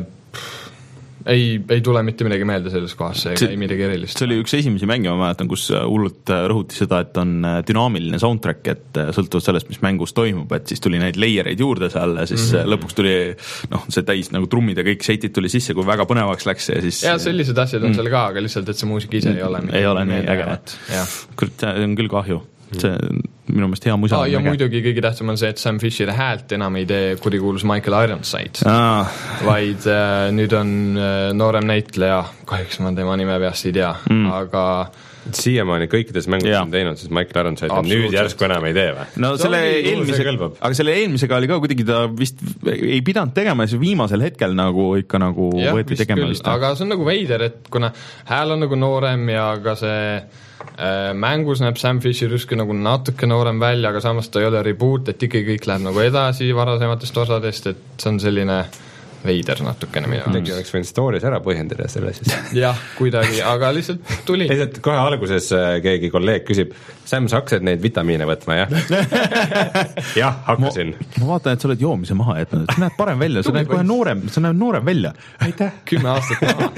ei, ei tule mitte midagi meelde selles kohas, see ei midagi erilist. See oli üks esimesi mänge, ma mäletan, kus hullult rõhuti seda, et on dünaamiline soundtrack, et sõltuvalt sellest, mis mängus toimub, et siis tuli neid layereid juurde seal ja siis mm-hmm. lõpuks tuli noh, see täis nagu trummid ja kõik seitid tuli sisse, kui väga põnevaks läks ja siis ja sellised asjad on mm. seal ka, aga lihtsalt, et see muusika ise ei ole ei ole nii äge. See on küll kahju. see minu meelest hea musa ah,. ja näge. Muidugi kõige tähtsam on see, et Sam Fisheri häält enam ei tee kurikuulus Michael Ironside ah., vaid äh, nüüd on äh, noorem näitleja, kahjuks ma tema nime peast ei tea mm., aga siiamaani kõikides mängudes on teinud, siis Michael Ironside on nüüd järsku enam ei tee või? No selle eelmise, aga selle eelmisega oli ka kuidagi ta vist ei pidanud tegema ja see viimasel hetkel nagu ikka nagu ja, võeti tegema vist. Aga see on nagu veider, et kuna hääl on nagu noorem ja ka see äh, mängus näeb Sam Fisher justkui nagu natuke noorem välja, aga samas ta ei ole reboot, et ikkagi kõik läheb nagu edasi varasematest osadest, et see on selline veider natukene minu. Tegi oleks võinud stories ära põhjendada selle siis. jah, kuidagi, aga lihtsalt tuli. Lihtsalt kohe alguses keegi kolleeg küsib, Sam, sa hakkasid neid vitamiine võtma, jah? jah, hakkasin. Ma, ma vaatan, et sa oled joomise maha jätnud, et sa näed parem välja, sa näed kohe noorem, sa näed noorem välja. Aitäh. Kümme aastat maha.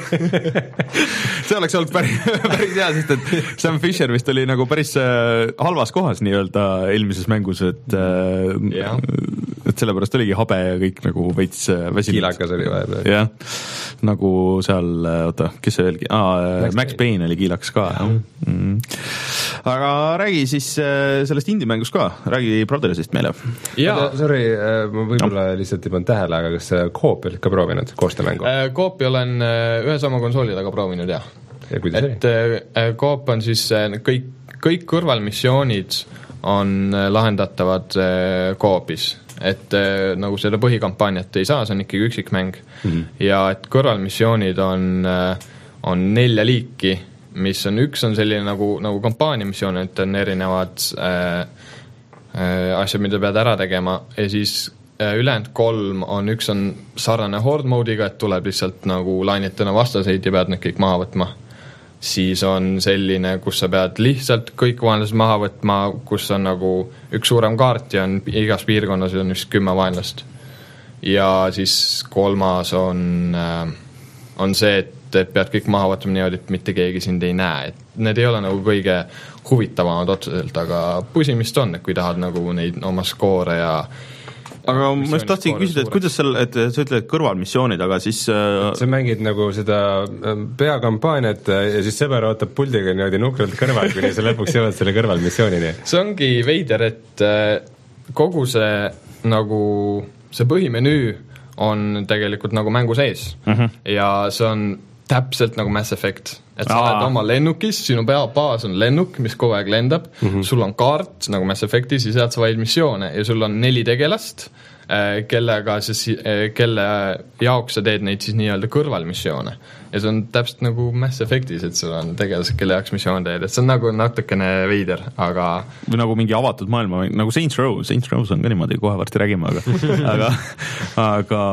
see oleks olnud päris, päris hea, sest et Sam Fisher vist oli nagu päris halvas kohas nii-öelda eelmises mängus, et, et sellepärast oligi habe ja kõik nagu veits väsinud. Kiilakas oli vahepeal. jah, nagu seal, oota, kes see veelgi, ah, Max, Max Payne oli kiilakas ka. Mm. Aga räägi siis sellest indie-mängust ka, räägi Brothersist meile. jaa, sorry, ma võib-olla no. lihtsalt ei pannud tähele, aga kas Coopi olid ka proovinud, koostöömängu? Coopi olen ühe sama konsooli taga proovinud, jah. Ja kuidas et oli? Coop on siis kõik, kõik kõrvalmissioonid on lahendatavad Coopis, et nagu seda põhikampaaniat ei saa, see on ikkagi üksikmäng mm-hmm. ja et kõrvalmissioonid on, on nelja liiki, mis on, üks on selline nagu, nagu kampaaniamissioon, et on erinevad äh, äh, asjad, mida pead ära tegema ja siis äh, ülejäänud kolm on, üks on sarnane horde mode'iga, et tuleb lihtsalt nagu lainetena vastaseid ja pead need kõik maha võtma. Siis on selline, kus sa pead lihtsalt kõik vaenlased maha võtma, kus on nagu üks suurem kaart ja on igas piirkonnas on just kümme vaenlast. Ja siis kolmas on, äh, on see, et et pead kõik maha võtma niimoodi, et mitte keegi sind ei näe, et need ei ole nagu kõige huvitavamad otseselt, aga pusimist on, et kui tahad nagu neid oma skoore ja aga ma just tahtsin küsida, et kuidas seal, et sa ütled kõrvalmissioonid, aga siis äh... sa mängid nagu seda peakampaaniat ja siis sõber ootab puldiga niimoodi nukralt kõrval, kuni sa lõpuks jõuad selle kõrvalmissioonini. See ongi veider, et kogu see nagu see põhimenüü on tegelikult nagu mängu sees uh-huh. ja see on täpselt nagu Mass Effect, et sa oled oma lennukis, sinu pea baas on lennuk, mis kogu aeg lendab, mm-hmm. sul on kaart nagu Mass Effectis ja sealt sa valid missioone ja sul on neli tegelast, kellega siis, kelle jaoks sa teed neid siis nii-öelda kõrvalmissioone. Ja see on täpselt nagu Mass Effectis, et sul on tegelased, kelle jaoks missioon teed, et see on nagu natukene veider, aga või nagu mingi avatud maailma, nagu Saints Row, Saints Row on ka niimoodi, kohe varsti räägime, aga aga, aga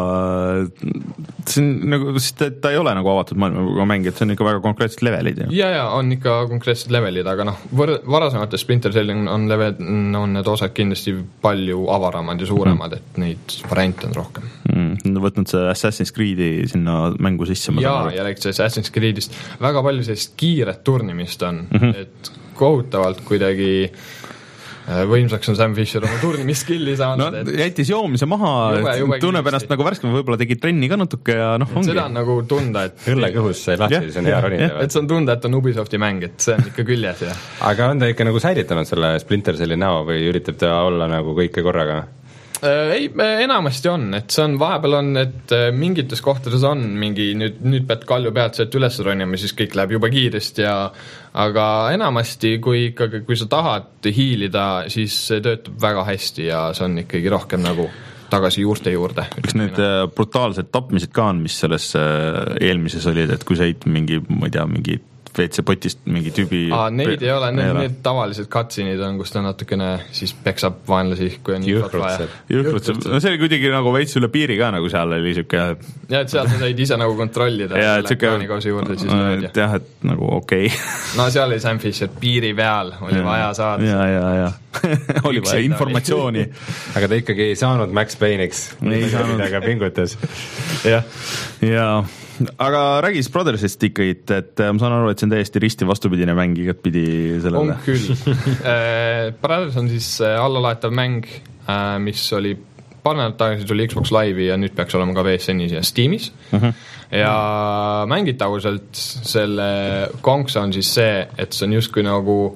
see on nagu, sest ta ei ole nagu avatud maailma mäng, et see on ikka väga konkreetsed levelid. Ja, ja, on ikka konkreetsed levelid, aga noh, võr- varasemates Splinter Cellil on, level, on need osad kindlasti palju avaramad ja suuremad, mm. et neid variante on rohkem. Mm. Võtnud see Assassin's Creed'i sinna mängu sisse. Jaa, ja rääkis Assassin's Creed'ist. Väga palju sellist kiiret turnimist on, mm-hmm. et kohutavalt kuidagi võimsaks on Sam Fisher oma turnimiskilli saanud. No, jättis joomise maha, jube, jube tunneb ennast nagu värskema, võib-olla tegi trenni ka natuke ja noh, ongi. Seda on nagu tunda, et õllekõhus sai lahti, see on hea ronida. Et see on tunda, et on Ubisofti mäng, et see on ikka küljes. Ja. Aga on ta ikka nagu säilitanud selle Splinter Celli näo või üritab ta olla nagu kõike korraga? Ei, enamasti on, et see on, vahepeal on, et mingites kohtades on mingi, nüüd, nüüd pead kalju pealt sealt üles ronima, siis kõik läheb juba kiiresti ja aga enamasti, kui ikkagi, kui sa tahad hiilida, siis see töötab väga hästi ja see on ikkagi rohkem nagu tagasi juurte juurde. Kas need brutaalsed tapmised ka on, mis selles eelmises olid, et kui sa eit mingi, ma ei tea, mingi V C potist mingi tüübi Aa, neid ei ole, need, need tavalised cutscene'id on, kus ta natukene siis peksab vaenlasi, kui on infot vaja. Jõhkrutseb, no see oli kuidagi nagu veits üle piiri ka, nagu seal oli siuke ja, et seal sa said ise nagu kontrollida ja, et siuke juurde, siis et jah, et nagu okei okay. No seal oli Sam Fisher piiri peal, oli ja. Vaja saada ja, ja, ja oli vaja informatsiooni aga ta ikkagi ei saanud Max Payne'iks ei saanud midagi pingutas jah, ja aga räägis Brothersist ikkagi, et ma saan aru, et see on täiesti risti vastupidine mäng igat pidi sellele. On küll. Brothers on siis allalaetav mäng, mis oli paar nädalat tagasi tuli Xbox Live'i ja nüüd peaks olema ka V S N-is ja Steamis. Uh-huh. Ja mängitavuselt selle konks on siis see, et see on justkui nagu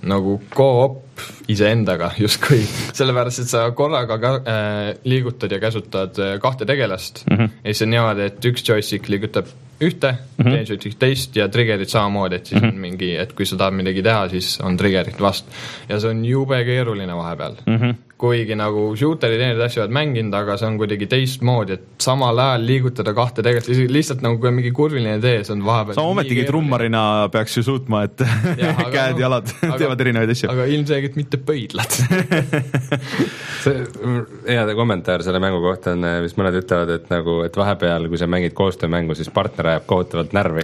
nagu go-op iseendaga justkui, sellepärast, et sa korraga ka, äh, liigutad ja käsutad kahte tegelast mm -hmm. ja siis on niimoodi, et üks joystick liigutab ühte mm, -hmm. teine joystick teist ja triggerid samamoodi, et siis mm -hmm. on mingi, et kui sa tahad midagi teha, siis on triggerid vast ja see on jube keeruline vahepeal mm. -hmm. kuigi nagu shooterid ja need asju oled mänginud, aga see on kuidagi teistmoodi, et samal ajal liigutada kahte tegelast, lihtsalt nagu kui on mingi kurviline tee, see on vahepeal sa ometigi trummarina peaks ju suutma, et ja, käed, jalad aga, teevad erinevaid asju. Aga ilmselgelt mitte pöidlad see hea kommentaar selle mängu kohta on, mis mõned ütlevad, et nagu, et vahepeal, kui sa mängid koostöömängu, siis partner ajab kohutavalt närvi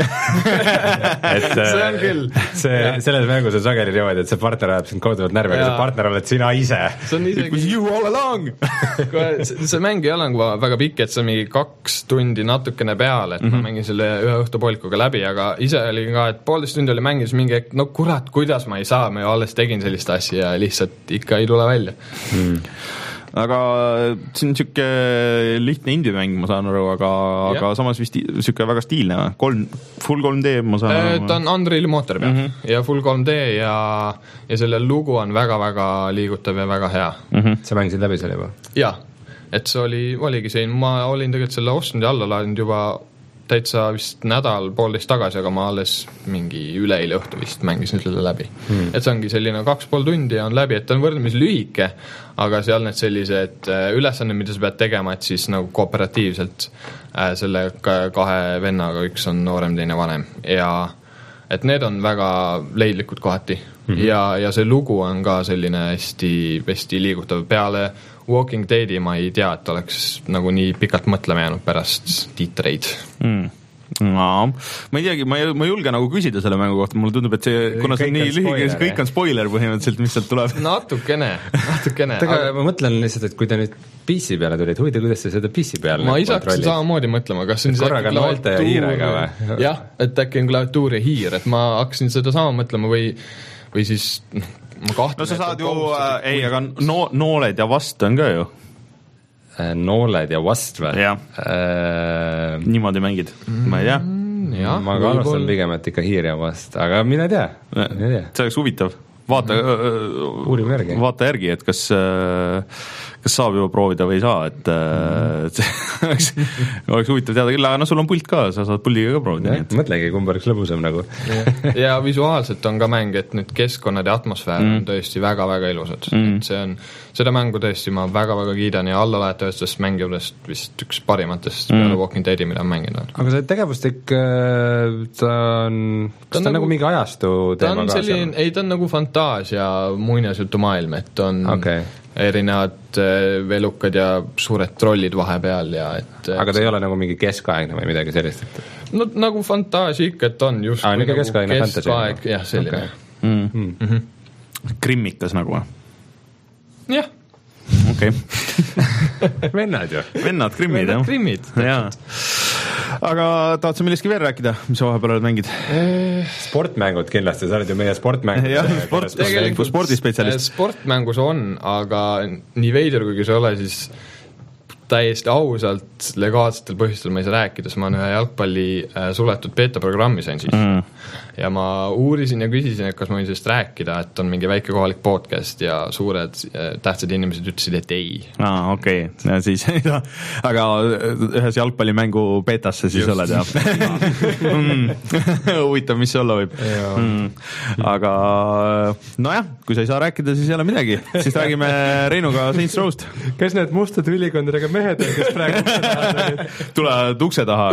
et see on küll see, selles mängus on sageli niimoodi, et see partner ajab sind kohutavalt närvi, aga see partner oled sina ise. see on isegi you all along see, see mäng ei ole väga pikk, et see on mingi kaks tundi natukene peale, et mm -hmm. ma mängin selle ühe õhtupoolikuga läbi, aga ise oli ka, et poolteist tundi oli mängis mingi, et no kurat, kuidas ma ei saa, ma ju alles tegin sellist asja ja lihtsalt ikka ei tule välja mm. aga see on niisugune lihtne indie-mäng, ma saan aru, aga, aga samas vist niisugune väga stiilne, kolm, full kolm D, ma saan aru. Ta on Unreal mootori peal mm -hmm. ja full kolm D ja, ja selle lugu on väga-väga liigutav ja väga hea mm. -hmm. sa mängisid läbi selle juba? jah, et see oli, oligi see, ma olin tegelikult selle ostnud ja alla laadinud juba täitsa vist nädal, poolteist tagasi, aga ma alles mingi üleeile õhtu vist mängisin selle läbi hmm. et see ongi selline kaks pool tundi ja on läbi, et ta on võrdlemisi lühike, aga seal need sellised ülesanded, mida sa pead tegema, et siis nagu kooperatiivselt äh, selle kahe vennaga, üks on noorem, teine vanem ja et need on väga leidlikud kohati hmm. ja, ja see lugu on ka selline hästi, hästi liigutav peale Walking Deadi ma ei tea, et oleks nagu nii pikalt mõtlema jäänud pärast tiitreid mm. no, ma ei teagi, ma ei, ma ei julge nagu küsida selle mängu kohta, mulle tundub, et see, kuna see on nii lühike, siis kõik on spoiler põhimõtteliselt, mis sealt tuleb. natukene, natukene aga ma mõtlen lihtsalt, et kui ta nüüd P C peale tuli, et huvitav, kuidas sa seda P C peale ma ise hakkasin samamoodi mõtlema, kas see on korraga noolte ja hiirega või? jah, et äkki on klaviatuur ja hiir, et ma hakkasin seda sama mõtlema või, või siis ma kahtlen, no sa saad ju, äh, ei, aga no, nooled ja vast on ka ju. Nooled ja vast või? jah äh,, niimoodi mängid mm,, ma ei tea. ma ka alustan pigem, et ikka hiir ja vast, aga mine tea, mine tea. see oleks huvitav, vaata mm., uurime järgi. vaata järgi, et kas kas saab juba proovida või ei saa, et mm. oleks, oleks huvitav teada küll, aga no sul on pult ka, sa saad puldiga ka proovida. mõtlegi, kumb oleks lõbusam nagu. ja, ja visuaalselt on ka mäng, et need keskkonnad ja atmosfäär mm. on tõesti väga-väga ilusad mm.. et see on, seda mängu tõesti ma väga-väga kiidan ja allalaetavatest mängijatest vist üks parimatest mm. peale Walking Deadi, mida on mänginud. aga see tegevustik, ta on, kas ta on nagu mingi ajastu teema ka seal? ei, ta on nagu fantaasia muinasjutumaailm, et on okay. erinevad velukad ja suured trollid vahepeal ja et aga ta ei ole nagu mingi keskaegne või midagi sellist? no nagu fantaasia ikka, et on just ah, nagu keskaegne keskaeg, jah, selline okay. mm. Mm. Mm-hmm. Krimmikas nagu või? jah okei okay. vennad ju vennad, krimmid, jah krimmid, aga tahad sa millestki veel rääkida, mis sa vahepeal oled mängid? sportmängud kindlasti, sa oled ju meie sportmängud jah, sport, tegelikult spordispetsialist. Sportmängus on, aga nii veider kui see ole, siis täiesti ausalt legaalsetel põhjustel ma ei saa rääkida, sest ma olen ühe jalgpalli äh, suletud beta-programmi sain siis mm. ja ma uurisin ja küsisin, et kas ma võin sellest rääkida, et on mingi väike kohalik podcast ja suured äh, tähtsad inimesed ütlesid, et ei. aa, okei okay., siis aga ühes jalgpallimängu betasse siis Just. oled jah mm. huvitav, mis see olla võib mm. aga nojah, kui sa ei saa rääkida, siis ei ole midagi, siis räägime Reinuga Saints Row'st. Kes need mustad ülikondadega mehed, kes praegu tulevad ukse taha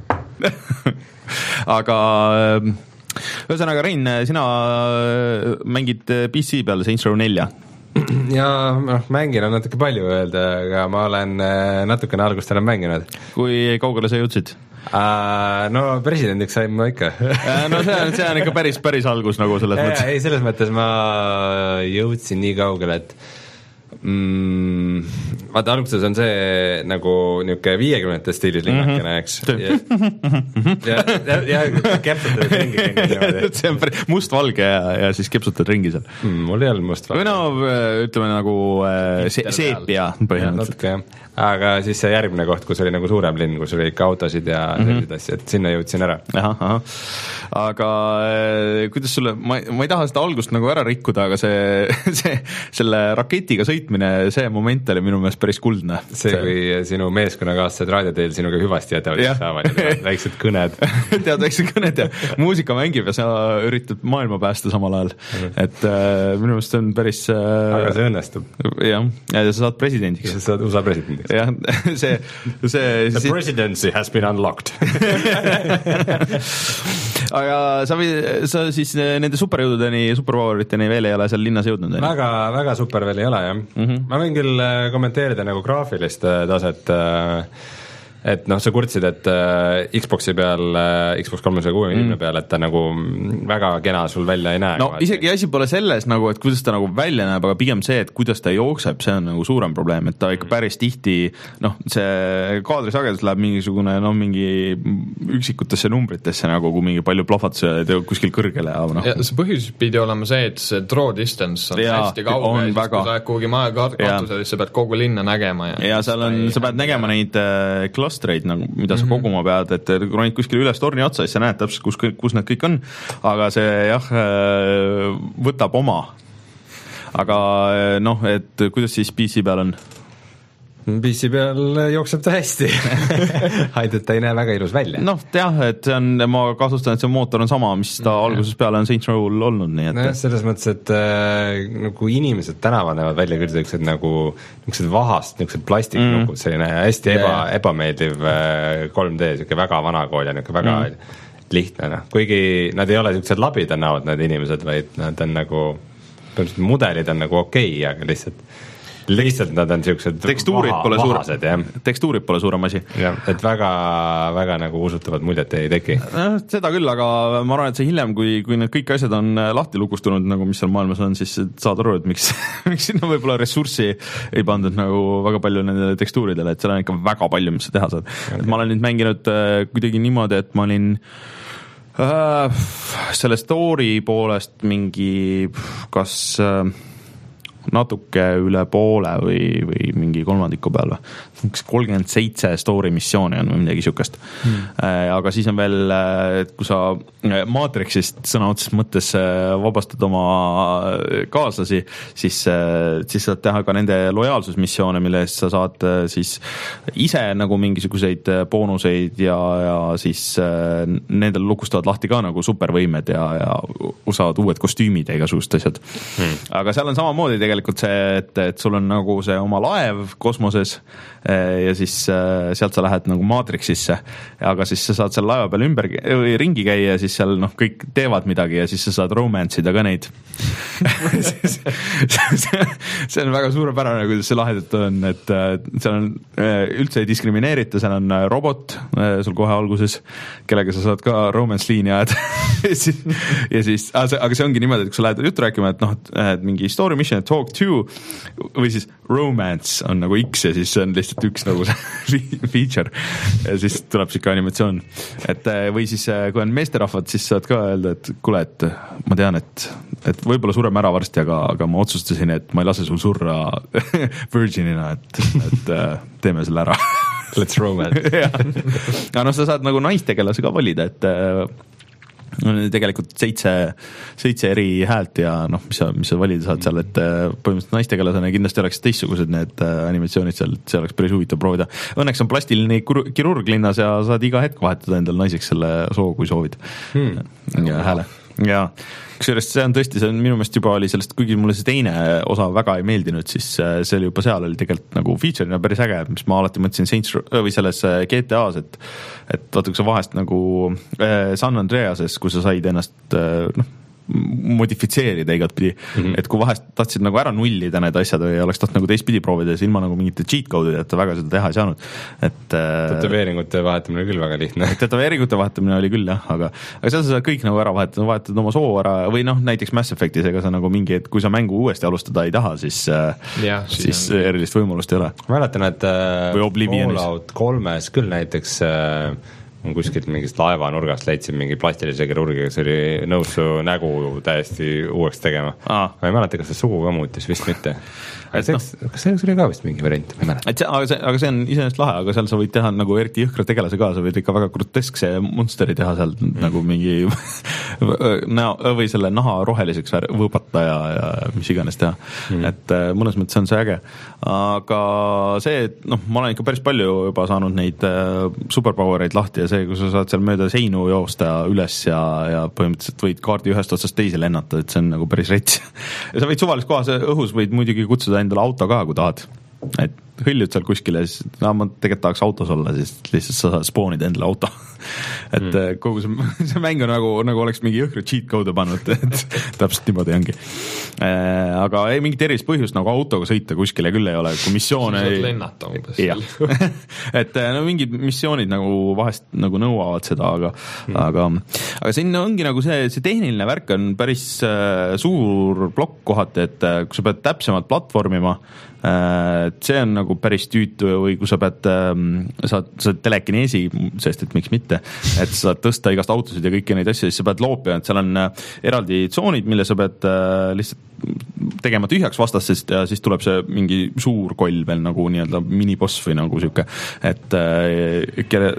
aga ühesõnaga, Rein, sina mängid P C peal Saints Row nelja ja noh, mängin on natuke palju öelda, aga ma olen natukene algust enam mänginud. Kui kaugele sa jõudsid? Uh, no presidendiks sain ma ikka no see on, see on ikka päris, päris algus nagu selles mõttes. Ei, selles mõttes ma jõudsin nii kaugele, et mm,? Vaata, alguses on see nagu niisugune viiekümnendate stiilis linnakene, eks? ja, ja, ja kepsutad ringi niimoodi. see on must-valge ja, ja siis kepsutad ringi seal mm,. Mul ei olnud must-valge. või no ütleme nagu se- seepia põhimõtteliselt. Aga siis see järgmine koht, kus oli nagu suurem linn, kus oli ikka autosid ja mm-hmm. sellised asjad, et sinna jõudsin ära. Aha, aha. Aga kuidas sulle, ma, ma ei taha seda algust nagu ära rikkuda, aga see, see selle raketiga sõitmine, see moment oli minu meelest päris kuldne. See, see. Kui sinu meeskonnakaaslased raadioteel sinuga hüvasti jätavad, siis saavad ja väiksed kõned. tead, väiksed kõned ja muusika mängib ja sa üritad maailma päästa samal ajal. Mm-hmm. Et äh, minu meelest see on päris äh, aga see õnnestub. Jah, ja sa saad presidendiks. Sa saad U S A presidendiks. jah, see, see The see... presidency has been unlocked. aga sa, sa siis nende superjõududeni, superpoweriteni veel ei ole seal linnas jõudnud? Väga, väga super veel ei ole, jah. Mm-hmm. Ma võin küll kommenteerida nagu graafilist taset, et noh, sa kurtsid, et Xboxi peal, Xbox kolmesaja kuuekümne mm. peal, et ta nagu väga kena sul välja ei näe. No kohati. Isegi asi pole selles nagu, et kuidas ta nagu välja näeb, aga pigem see, et kuidas ta jookseb, see on nagu suurem probleem, et ta ikka päris tihti, noh, see kaadrisagedus läheb mingisugune, noh, mingi üksikutesse numbritesse nagu, kui mingi palju plahvatused kuskil kõrgele ja noh. Ja see põhjus pidi olema see, et see draw distance on ja, hästi kauge ja siis väga... kui sa lähed kuhugi maja katusele, siis sa pead kogu linna nägema. Ja, ja seal on, sa pead nägema neid klastreid, nagu, mida sa mm-hmm. koguma pead, et kui ronid kuskil üles torni otsa, siis sa näed täpselt, kus, kus need kõik on, aga see jah, võtab oma. Aga noh, et kuidas siis P C peal on? P C peal jookseb ta hästi. Ainult ta ei näe väga ilus välja. Noh, jah, et see on, ma kasustan, et see mootor on sama, mis ta alguses peale on Saints Row'l olnud, nii et... No, selles mõttes, et äh, nagu inimesed tänavad näevad välja küll sellised nagu niisugused vahast, niisugused plastiknukud mm., selline hästi eba, ebameeldiv äh, kolm D, niisugune väga vana kool ja niisugune väga mm. lihtne, noh. Kuigi nad ei ole niisugused labidad näod, need inimesed, vaid nad on nagu, mudelid on nagu okei okay,, aga lihtsalt lihtsalt nad on niisugused tekstuurid vaha, pole vahased, suurem, tekstuurid pole suurem asi. Ja, et väga, väga nagu usutavad muljet ei teki. Seda küll, aga ma arvan, et see hiljem, kui, kui need kõik asjad on lahti lukustunud, nagu mis seal maailmas on, siis saad aru, et miks, miks sinna võib-olla ressurssi ei pandud nagu väga palju nendele tekstuuridele, et seal on ikka väga palju, mis sa teha saad. Okay. Ma olen nüüd mänginud äh, kuidagi niimoodi, et ma olin äh, selle story poolest mingi kas... Äh, natuke üle poole või, või mingi kolmandiku peal või kolmkümmend seitse story missiooni on või midagi sihukest hmm. aga siis on veel, et kui sa Matrixist sõna otseses mõttes vabastad oma kaaslasi, siis, siis saad teha ka nende lojaalsusmissioone, mille eest sa saad siis ise nagu mingisuguseid boonuseid ja, ja siis nendel lukustavad lahti ka nagu supervõimed ja, ja saavad uued kostüümid ja igasugust asjad hmm. aga seal on samamoodi tegelikult see, et, et sul on nagu see oma laev kosmoses ja siis sealt sa lähed nagu Matrixisse, aga siis sa saad seal laeva peal ümber või ringi käia ja siis seal noh, kõik teevad midagi ja siis sa saad romance'ida ka neid. see on väga suurepärane, kuidas see lahendatud on, et seal on üldse ei diskrimineerita, seal on robot sul kohe alguses, kellega sa saad ka romance liini ajada. ja siis, aga see ongi niimoodi, et kui sa lähed juttu rääkima, et noh, et mingi story mission, talk to või siis romance on nagu X ja siis see on lihtsalt üks nagu feature ja siis tuleb siuke animatsioon, et või siis kui on meesterahvad, siis saad ka öelda, et kuule, et ma tean, et, et võib-olla sureme ära varsti, aga, aga ma otsustasin, et ma ei lase sul surra virginina, et, et teeme selle ära. Let's romance. aga noh, sa saad nagu naistegelase ka valida, et tegelikult seitse, seitse eri häält ja noh, mis sa, mis sa valida saad seal, et põhimõtteliselt naistegelasena kindlasti oleks teistsugused need animatsioonid seal, et see oleks päris huvitav proovida. Õnneks on plastiline kirurg linnas ja saad iga hetk vahetada endal naiseks selle soo, kui soovid hmm. ja hääle. Ja kusjuures see on tõesti, see on minu meelest juba oli sellest, kuigi mulle see teine osa väga ei meeldinud, siis see oli juba seal oli tegelikult nagu feature'ina päris äge, mis ma alati mõtlesin Saints või selles G T A-s, et et vaata, kui sa vahest nagu San Andreases, kui sa said ennast noh, modifitseerida igat pidi mm, -hmm. et kui vahest tahtsid nagu ära nullida need asjad või oleks tahtnud nagu teistpidi proovida, siis ilma nagu mingite cheat code'ideta väga seda teha ei saanud, et tätoveeringute vahetamine küll väga lihtne. tätoveeringute vahetamine oli küll jah, aga aga seal sa saad kõik nagu ära vahetada, vahetad oma soo ära või noh, näiteks Mass Effectis, ega sa nagu mingi, et kui sa mängu uuesti alustada ei taha, siis ja, siis on... erilist võimalust ei ole. Ma mäletan, et Fallout kolmes küll näiteks äh, kuskilt mingist laevanurgast leidsin mingi plastilise kirurgi, kes oli nõus su nägu täiesti uueks tegema. Ma ei mäleta, kas see sugu ka muutis, vist mitte. Kas selleks oli ka vist mingi variant, ma ei mäleta. See, aga, see, aga see on iseenesest lahe, aga seal sa võid teha nagu eriti jõhkra tegelase ka, sa võid ikka väga groteskse monsteri teha seal mm. nagu mingi näo, või selle naha roheliseks võõpata ja, ja mis iganes teha mm. et mõnes mõttes on see äge, aga see, et noh, ma olen ikka päris palju juba saanud neid superpowereid lahti ja see, kui sa saad seal mööda seinu joosta üles ja, ja põhimõtteliselt võid kaardi ühest otsast teise lennata, et see on nagu päris rets ja sa võid suvalises kohas õhus võid muidugi kutsuda endale auto ka, kui tahad, et hõljud seal kuskile, siis no, ma tegelikult tahaks autos olla, siis lihtsalt sa saad spoonida endale auto et mm. kogu see, see mäng on nagu, nagu oleks mingi jõhkra cheat code pannud, et täpselt niimoodi ongi äh, aga ei mingit erilist põhjust nagu autoga sõita kuskile küll ei ole, kui missioone ei... lennata umbes et no mingid missioonid nagu vahest nagu nõuavad seda, aga mm. aga, aga siin ongi nagu see, see tehniline värk on päris äh, suur plokk kohati, et äh, kui sa pead täpsemalt platvormima, äh, see on nagu päris tüütu või kui sa pead äh, sa, sa telekineesi, sest et miks mitte, et sa saad tõsta igast autosid ja kõiki neid asju, siis sa pead loopima, et seal on äh, eraldi tsoonid, mille sa pead äh, lihtsalt tegema tühjaks vastasest ja siis tuleb see mingi suur koll veel nagu nii-öelda miniboss või nagu siuke, et äh, kelle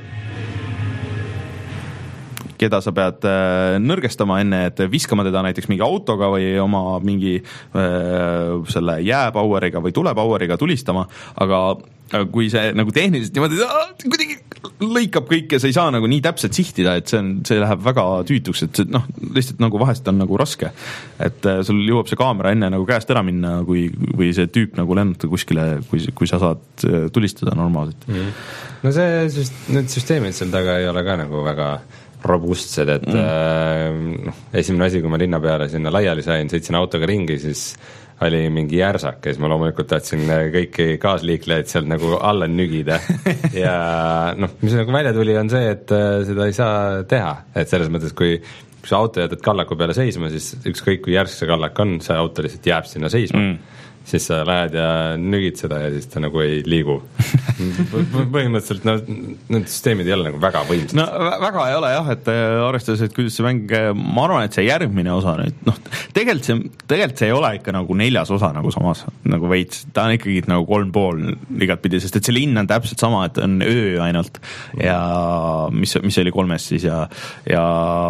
keda sa pead äh, nõrgestama enne, et viskama teda näiteks mingi autoga või oma mingi äh, selle jääpower'iga või tulepoweriga tulistama, aga kui see nagu tehniliselt niimoodi kuidagi lõikab kõik ja sa ei saa nagu nii täpselt sihtida, et see on, see läheb väga tüütuks, et see noh, lihtsalt nagu vahest on nagu raske, et äh, sul jõuab see kaamera enne nagu käest ära minna, kui, või see tüüp nagu lennata kuskile, kui, kui sa saad äh, tulistada normaalselt mm.. no see, need süsteemid seal taga ei ole ka nagu väga robustsed, et mm. äh, esimene asi, kui ma linna peale sinna laiali sain, sõitsin autoga ringi, siis oli mingi järsak ja siis ma loomulikult tahtsin kõiki kaasliiklejaid sealt nagu alla nügida ja noh, mis nagu välja tuli, on see, et seda ei saa teha, et selles mõttes, kui kui sa auto jätad kallaku peale seisma, siis ükskõik kui järsk see kallak on, see auto lihtsalt jääb sinna seisma mm. siis sa lähed ja nügid seda ja siis ta nagu ei liigu. Põhimõtteliselt no, need süsteemid ei ole nagu väga võimsad. No väga ei ole jah, et arvestades, et kuidas see mäng, ma arvan, et see järgmine osa nüüd, noh, tegelikult see, tegelikult see ei ole ikka nagu neljas osa nagu samas, nagu veits, ta on ikkagi nagu kolm pool igat pidi, sest et see linn on täpselt sama, et on öö ainult ja mis, mis oli kolmes siis ja, ja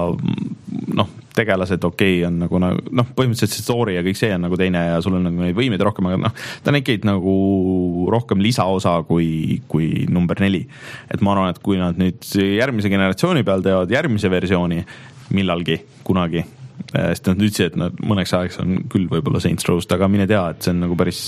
noh, tegelased okei okay, on nagu noh, põhimõtteliselt see story ja kõik see on nagu teine ja sul on nagu neid võimeid rohkem, aga noh, ta on ikkagi nagu rohkem lisaosa kui, kui number neli. Et ma arvan, et kui nad nüüd järgmise generatsiooni peal teevad järgmise versiooni millalgi, kunagi, sest nad ütlesid, et nad mõneks ajaks on küll võib-olla Saints Row'st, aga mine tea, et see on nagu päris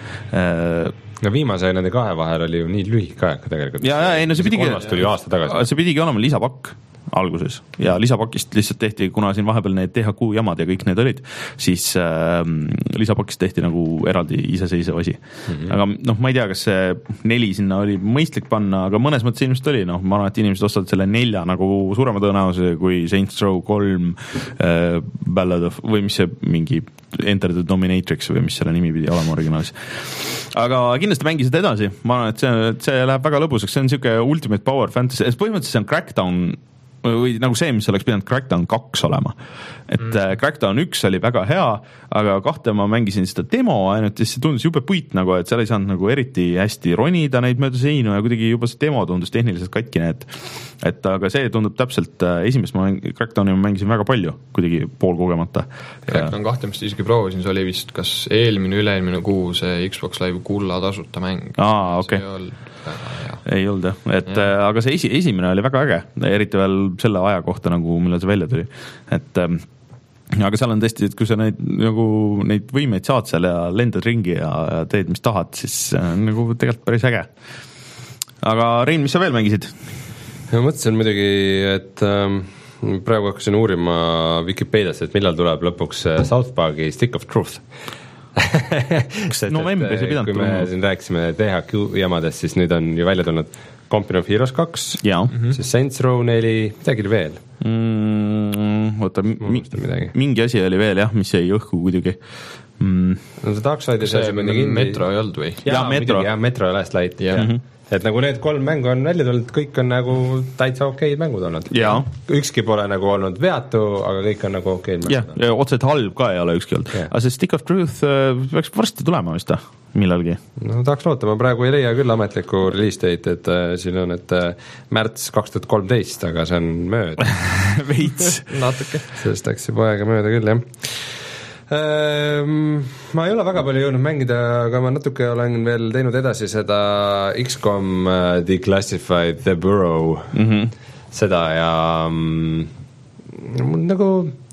äh, no viimase nende kahe vahel oli ju nii lühike aeg tegelikult. Ja, ja, ei, no see pidigi, tuli aasta tagasi. See pidigi olema lisapakk alguses ja lisapakist lihtsalt tehti, kuna siin vahepeal need T H Q jamad ja kõik need olid, siis äh, lisapakist tehti nagu eraldi iseseisev asi mm. -hmm. aga noh, ma ei tea, kas see neli sinna oli mõistlik panna, aga mõnes mõttes ilmselt oli, noh, ma arvan, et inimesed ostavad selle nelja nagu suurema tõenäosuse kui Saints Row kolm äh, Ballad of, või mis see mingi Enter the Dominatrix või mis selle nimi pidi olema originaalis. Aga kindlasti mängisid edasi, ma arvan, et see, see läheb väga lõbusaks, see on niisugune Ultimate Power Fantasy, põhimõtteliselt see on Crackdown või nagu see, mis oleks pidanud Crackdown kaks olema. Et mm. Crackdown üks oli väga hea, aga kahte ma mängisin seda demo ainult ja see tundus jube puit nagu, et seal ei saanud nagu eriti hästi ronida neid mööda seinu ja kuidagi juba see demo tundus tehniliselt katkine, et et aga see tundub täpselt, esimest ma mäng, Crackdowni ma mängisin väga palju, kuidagi poolkogemata. Crackdown kahte ma isegi proovisin, see oli vist kas eelmine, üle-eelmine kuu see Xbox Live kulla tasuta mäng. Aa, okei. Okay. Ei olnud jah, et ja. Aga see esi, esimene oli väga äge, eriti veel selle aja kohta nagu, millal see välja tuli, et aga seal on tõesti, et kui sa neid, nagu, neid võimeid saad seal ja lendad ringi ja, ja teed, mis tahad, siis nagu tegelikult päris äge. Aga Rein, mis sa veel mängisid? Ma mõtlesin muidugi, et ähm, praegu hakkasin uurima Vikipeedias, et millal tuleb lõpuks South Parki Stick of Truth. Kas novembris ei pidanud kui me tulema? Siin rääkisime T H Q jamadest, siis nüüd on ju välja tulnud Company of Heroes kaks, siis Saints Row neli, midagi veel mm,. Oota, mi- mingi asi oli veel jah, mis jäi õhku kuidagi mm.. No see Darksiders see Metro ei olnud või? Jaa, Metro, jah, Metro ja Last Light yeah. mm-hmm. Et nagu need kolm mängu on välja tulnud, kõik on nagu täitsa okeid mängud olnud. Ükski pole nagu olnud veatu, aga kõik on nagu okeid mängud. Jah, ja otseselt halb ka ei ole ükski olnud. Yeah. Aga see Stick of Truth peaks varsti tulema vist millalgi? No tahaks loota, ma praegu ei leia küll ametlikku release date, et äh, siin on, et äh, märts kaks tuhat kolmteist, aga see on mööda. Veits. Natuke. Sellest läks juba aega mööda küll, jah. Ma ei ole väga palju jõudnud mängida, aga ma natuke olen veel teinud edasi seda X COM Declassified The Bureau mm-hmm. seda ja mm, nagu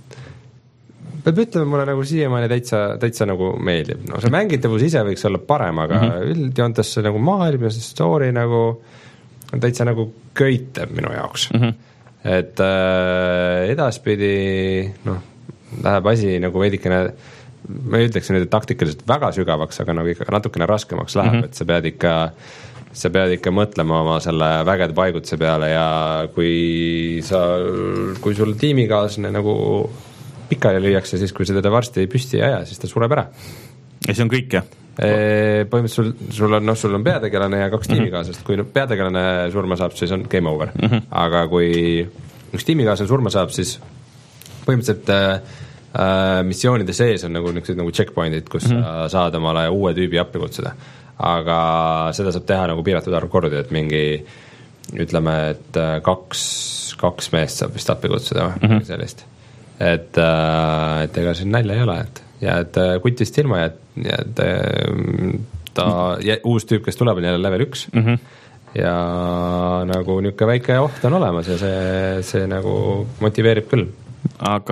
peab ütlema, mulle nagu siiamaani täitsa, täitsa nagu meeldib. No see mängitavus ise võiks olla parem, aga mm-hmm. üldjoontes see nagu maailm ja see story nagu on täitsa nagu köitev minu jaoks mm-hmm. et äh, edaspidi noh läheb asi nagu veidikene, ma ei ütleks nüüd, et taktikaliselt väga sügavaks, aga nagu ikka natukene raskemaks läheb mm-hmm. et sa pead ikka sa pead ikka mõtlema oma selle vägede paigutuse peale ja kui sa, kui sul tiimikaaslane nagu pikali lüüakse, siis kui sa teda varsti püsti ei aja, siis ta sureb ära. Ja see on kõik, jah? Põhimõtteliselt sul, sul, on, no, sul on peategelane ja kaks mm-hmm. tiimikaaslast, kui no, peategelane surma saab, siis on game over mm-hmm. aga kui üks tiimikaaslane surma saab, siis põhimõtteliselt äh, missioonide sees on nagu niisugused nagu checkpointid, kus mm-hmm. sa saad omale uue tüübi appi kutsuda. Aga seda saab teha nagu piiratud arv kordi, et mingi ütleme, et kaks, kaks meest saab vist appi kutsuda mm-hmm. sellist. Et, äh, et ega siin nalja ei ole, et jääd kutist ilma ja, ja ta ja, uus tüüp, kes tuleb, on jälle level üks mm-hmm. ja nagu niisugune väike oht on olemas ja see, see nagu motiveerib küll. Aga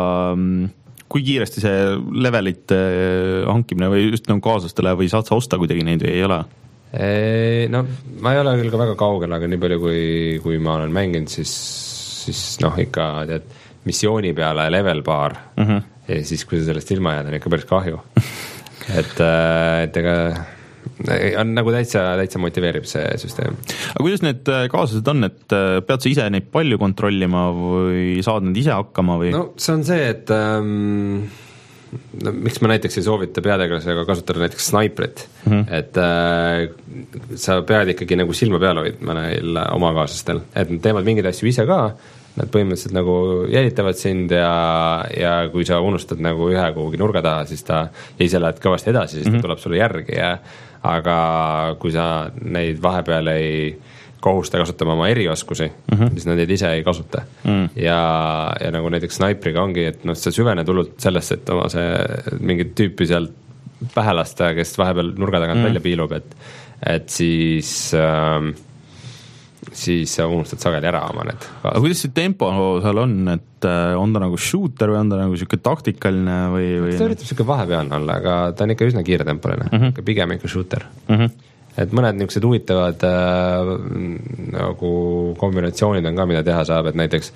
kui kiiresti see levelite hankimine või just nagu kaaslastele või saad sa osta kuidagi neid või ei ole? Ei, no ma ei ole küll ka väga kaugel, aga nii palju kui, kui ma olen mänginud, siis, siis noh ikka tead, missiooni peale level paar uh-huh. ja siis kui sa sellest ilma jääd, on ikka päris kahju et, et ega on nagu täitsa, täitsa motiveerib see süsteem. Aga kuidas need kaaslased on, et pead sa ise neid palju kontrollima või saad need ise hakkama või? No see on see, et ähm, no, miks ma näiteks ei soovita peategelasega kasutada näiteks snaiprit mm-hmm. et äh, sa pead ikkagi nagu silma peal hoidma neil oma kaaslastel, et nad teevad mingeid asju ise ka, nad põhimõtteliselt nagu jälitavad sind ja, ja kui sa unustad nagu ühe kuhugi nurga taha, siis ta, ja ise lähed kõvasti edasi, siis mm-hmm. ta tuleb sulle järgi ja aga kui sa neid vahepeal ei kohusta kasutama oma erioskusi mm-hmm. siis nad neid ise ei kasuta mm. ja, ja nagu näiteks snaipriga ongi, et noh, sa süvened hullult sellest, et oma see mingit tüüpi sealt pähe lasta, kes vahepeal nurga tagant mm. välja piilub, et, et siis ähm, siis sa unustad sageli ära oma need. Aga kuidas see tempo seal on, et on ta nagu shooter või on ta nagu siuke taktikaline või, või ta üritab siuke vahepealne olla, aga ta on ikka üsna kiiretempoline mm-hmm. pigem ikka shooter mm-hmm. et mõned niisugused huvitavad äh, nagu kombinatsioonid on ka, mida teha saab, et näiteks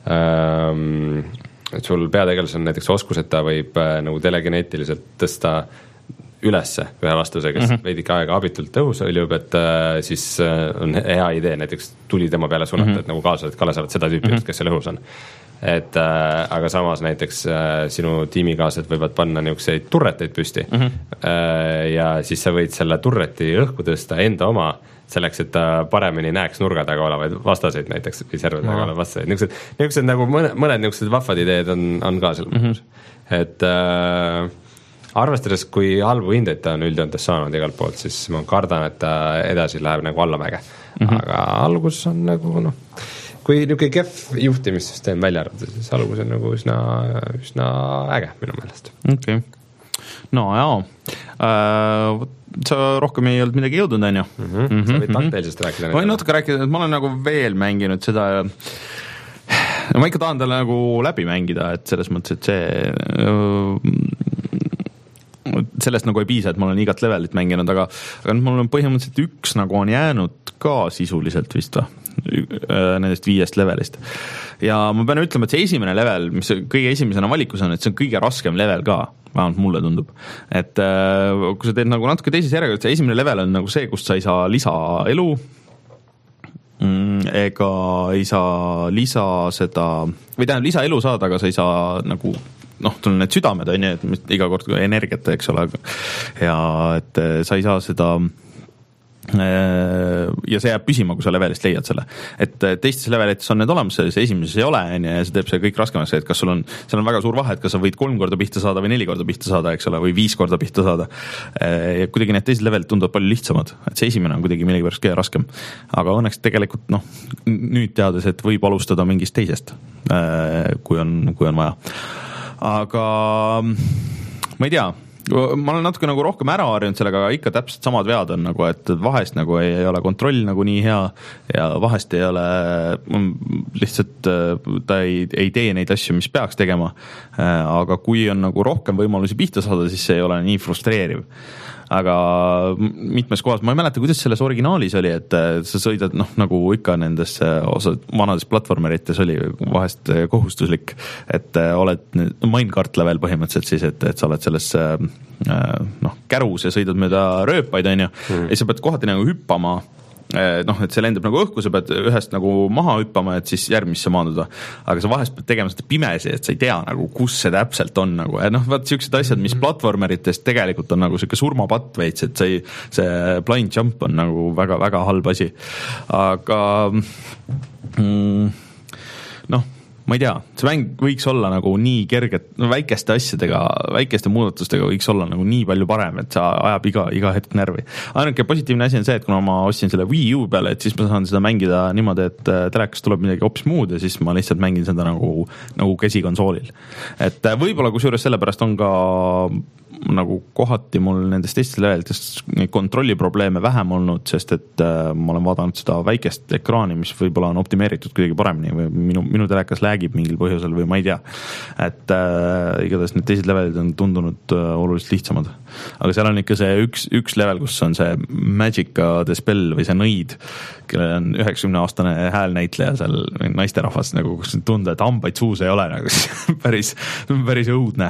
ähm, et sul peategelas on näiteks oskus, et ta võib äh, nagu telegeneetiliselt tõsta ülesse ühe vastuse, kes mm-hmm. veidike aega abitult õhus õljub, et äh, siis äh, on hea idee, näiteks tuli tema peale suunata mm-hmm. et nagu kaaslased kalasavad seda tüüpi mm-hmm., kes seal õhus on. Et äh, aga samas näiteks äh, sinu tiimikaaslased võivad panna niisuguseid turreteid püsti mm-hmm. äh, ja siis sa võid selle turreti õhku tõsta enda oma, selleks, et ta paremini näeks nurga taga olevaid vastaseid näiteks, või serva taga olevaid vastaseid. Niisugused, niisugused nagu mõned, mõned niisugused vahvad ideed on, on ka seal mm-hmm. et äh, arvestades, kui halbu hindeid ta on üldjoontes saanud igalt poolt, siis ma kardan, et ta edasi läheb nagu allamäge mm-hmm. aga algus on nagu noh, kui niisugune kehv juhtimissüsteem välja arvata, siis algus on nagu üsna, üsna äge minu meelest. Okei okay. No jaa äh, sa rohkem ei olnud midagi jõudnud, on ju? Mm-hmm. Mm-hmm. Sa võid Takteilsest rääkida. Ma võin natuke rääkida, et ma olen nagu veel mänginud seda ja no, ma ikka tahan talle nagu läbi mängida, et selles mõttes, et see öö, sellest nagu ei piisa, et ma olen igat levelit mänginud, aga, aga mul on põhimõtteliselt üks nagu on jäänud ka sisuliselt vist või? nendest viiest levelist. Ja ma pean ütlema, et see esimene level, mis kõige esimesena valikus on, et see on kõige raskem level ka, vähemalt mulle tundub. Et kui sa teed nagu natuke teises järjekord, see esimene level on nagu see, kust sa ei saa lisaelu, ega ei saa lisa seda, või tähendab lisaelu saada, aga sa ei saa nagu noh, tul on need südamed, on ju, et iga kord energiat, eks ole, ja et sa ei saa seda ja see jääb püsima, kui sa levelist leiad selle. Et teistes levelites on need olemas, see esimeses ei ole, ja see teeb see kõik raskemaks, et kas sul on, seal on väga suur vahe, et kas sa võid kolm korda pihta saada või neli korda pihta saada, eks ole, või viis korda pihta saada. Ja kuidagi need teised levelid tunduvad palju lihtsamad, et see esimene on kuidagi millegipärast kõige raskem. Aga õnneks tegelikult, noh, nüüd teades, et võib alustada mingist teisest, kui on, kui on vaja. Aga ma ei tea, ma olen natuke nagu rohkem ära harjunud sellega, aga ikka täpselt samad vead on nagu, et vahest nagu ei, ei ole kontroll nagu nii hea ja vahest ei ole lihtsalt, ta ei, ei tee neid asju, mis peaks tegema, aga kui on nagu rohkem võimalusi pihta saada, siis see ei ole nii frustreeriv. Aga mitmes kohas, ma ei mäleta, kuidas selles originaalis oli, et sa sõidad, noh, nagu ikka nendes osad vanades platvormerites oli vahest kohustuslik, et oled minecart level põhimõtteliselt siis, et, et sa oled selles noh, kärus ja sõidad mööda rööpaid, on ju, mm. ja sa pead kohati nagu hüppama, noh, et see lendab nagu õhku, sa pead ühest nagu maha hüppama, et siis järgmisse maanduda, aga sa vahest pead tegema seda pimesi, et sa ei tea nagu, kus see täpselt on nagu, ja noh, vaat siuksed asjad, mis platvormeritest tegelikult on nagu siuke surmapatt veits, et see, see blind jump on nagu väga, väga halb asi, aga mm, noh, ma ei tea, see mäng võiks olla nagu nii kerget, no väikeste asjadega, väikeste muudatustega võiks olla nagu nii palju parem, et sa ajab iga, iga hetk närvi. Ainuke positiivne asi on see, et kuna ma ostsin selle Wii U peale, et siis ma saan seda mängida niimoodi, et telekas tuleb midagi hoopis muud ja siis ma lihtsalt mängin seda nagu, nagu käsikonsoolil. Et võib-olla kusjuures sellepärast on ka nagu kohati mul nendest teistest levelitest kontrolliprobleeme vähem olnud, sest et ma olen vaadanud seda väikest ekraani, mis võib-olla on optimeeritud kuidagi paremini või minu, minu telekas läägib mingil põhjusel või ma ei tea. Et äh, igatahes need teised levelid on tundunud äh, oluliselt lihtsamad. Aga seal on ikka see üks, üks level, kus on see Magica the Spell või see nõid, kellel on üheksakümne aastane häälnäitleja seal, naisterahvas, nagu kus tunda, et hambaid suus ei ole, nagu päris, päris õudne.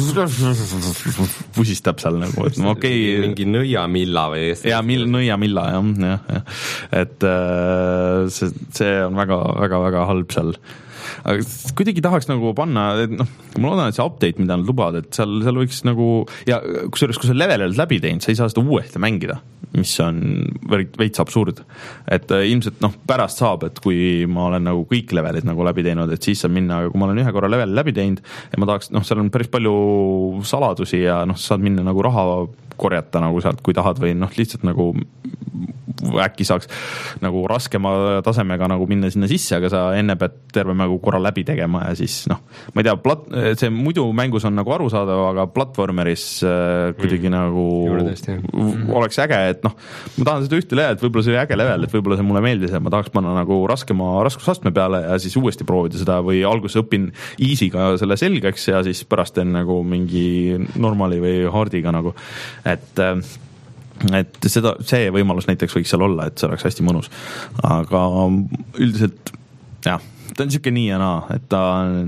Pusistab seal nagu, et no okei okay. Mingi nõiamilla või ja mil, nõiamilla jah, jah, jah. Et äh, see, see on väga, väga, väga halb seal. Aga kuidagi tahaks nagu panna, et noh, ma loodan, et see update, mida nad lubavad, et seal, seal võiks nagu, ja kusjuures, kui sa level oled läbi teinud, sa ei saa seda uuesti mängida, mis on veits absurd. Et äh, ilmselt noh, pärast saab, et kui ma olen nagu kõik levelid nagu läbi teinud, et siis saab minna, aga kui ma olen ühe korra level läbi teinud ja ma tahaks, noh, seal on päris palju saladusi ja noh, saad minna nagu raha korjata nagu sealt, kui tahad või noh, lihtsalt nagu äkki saaks nagu raskema tasemega nagu minna sinna sisse, aga sa enne pead terve mängu korra läbi tegema ja siis noh, ma ei tea, plat-, see muidu mängus on nagu arusaadav, aga platvormeris äh, kuidagi mm. nagu Juurdest, mm. oleks äge, et noh, ma tahan seda ühte level, et võib-olla see oli äge level, et võib-olla see mulle meeldis, et ma tahaks panna nagu raskema raskusastme peale ja siis uuesti proovida seda või alguses õpin easy'ga selle selgeks ja siis pärast teen nagu mingi normali või hardiga nagu, et et seda, see võimalus näiteks võiks seal olla, et see oleks hästi mõnus, aga üldiselt jah, ta on siuke nii ja naa, et ta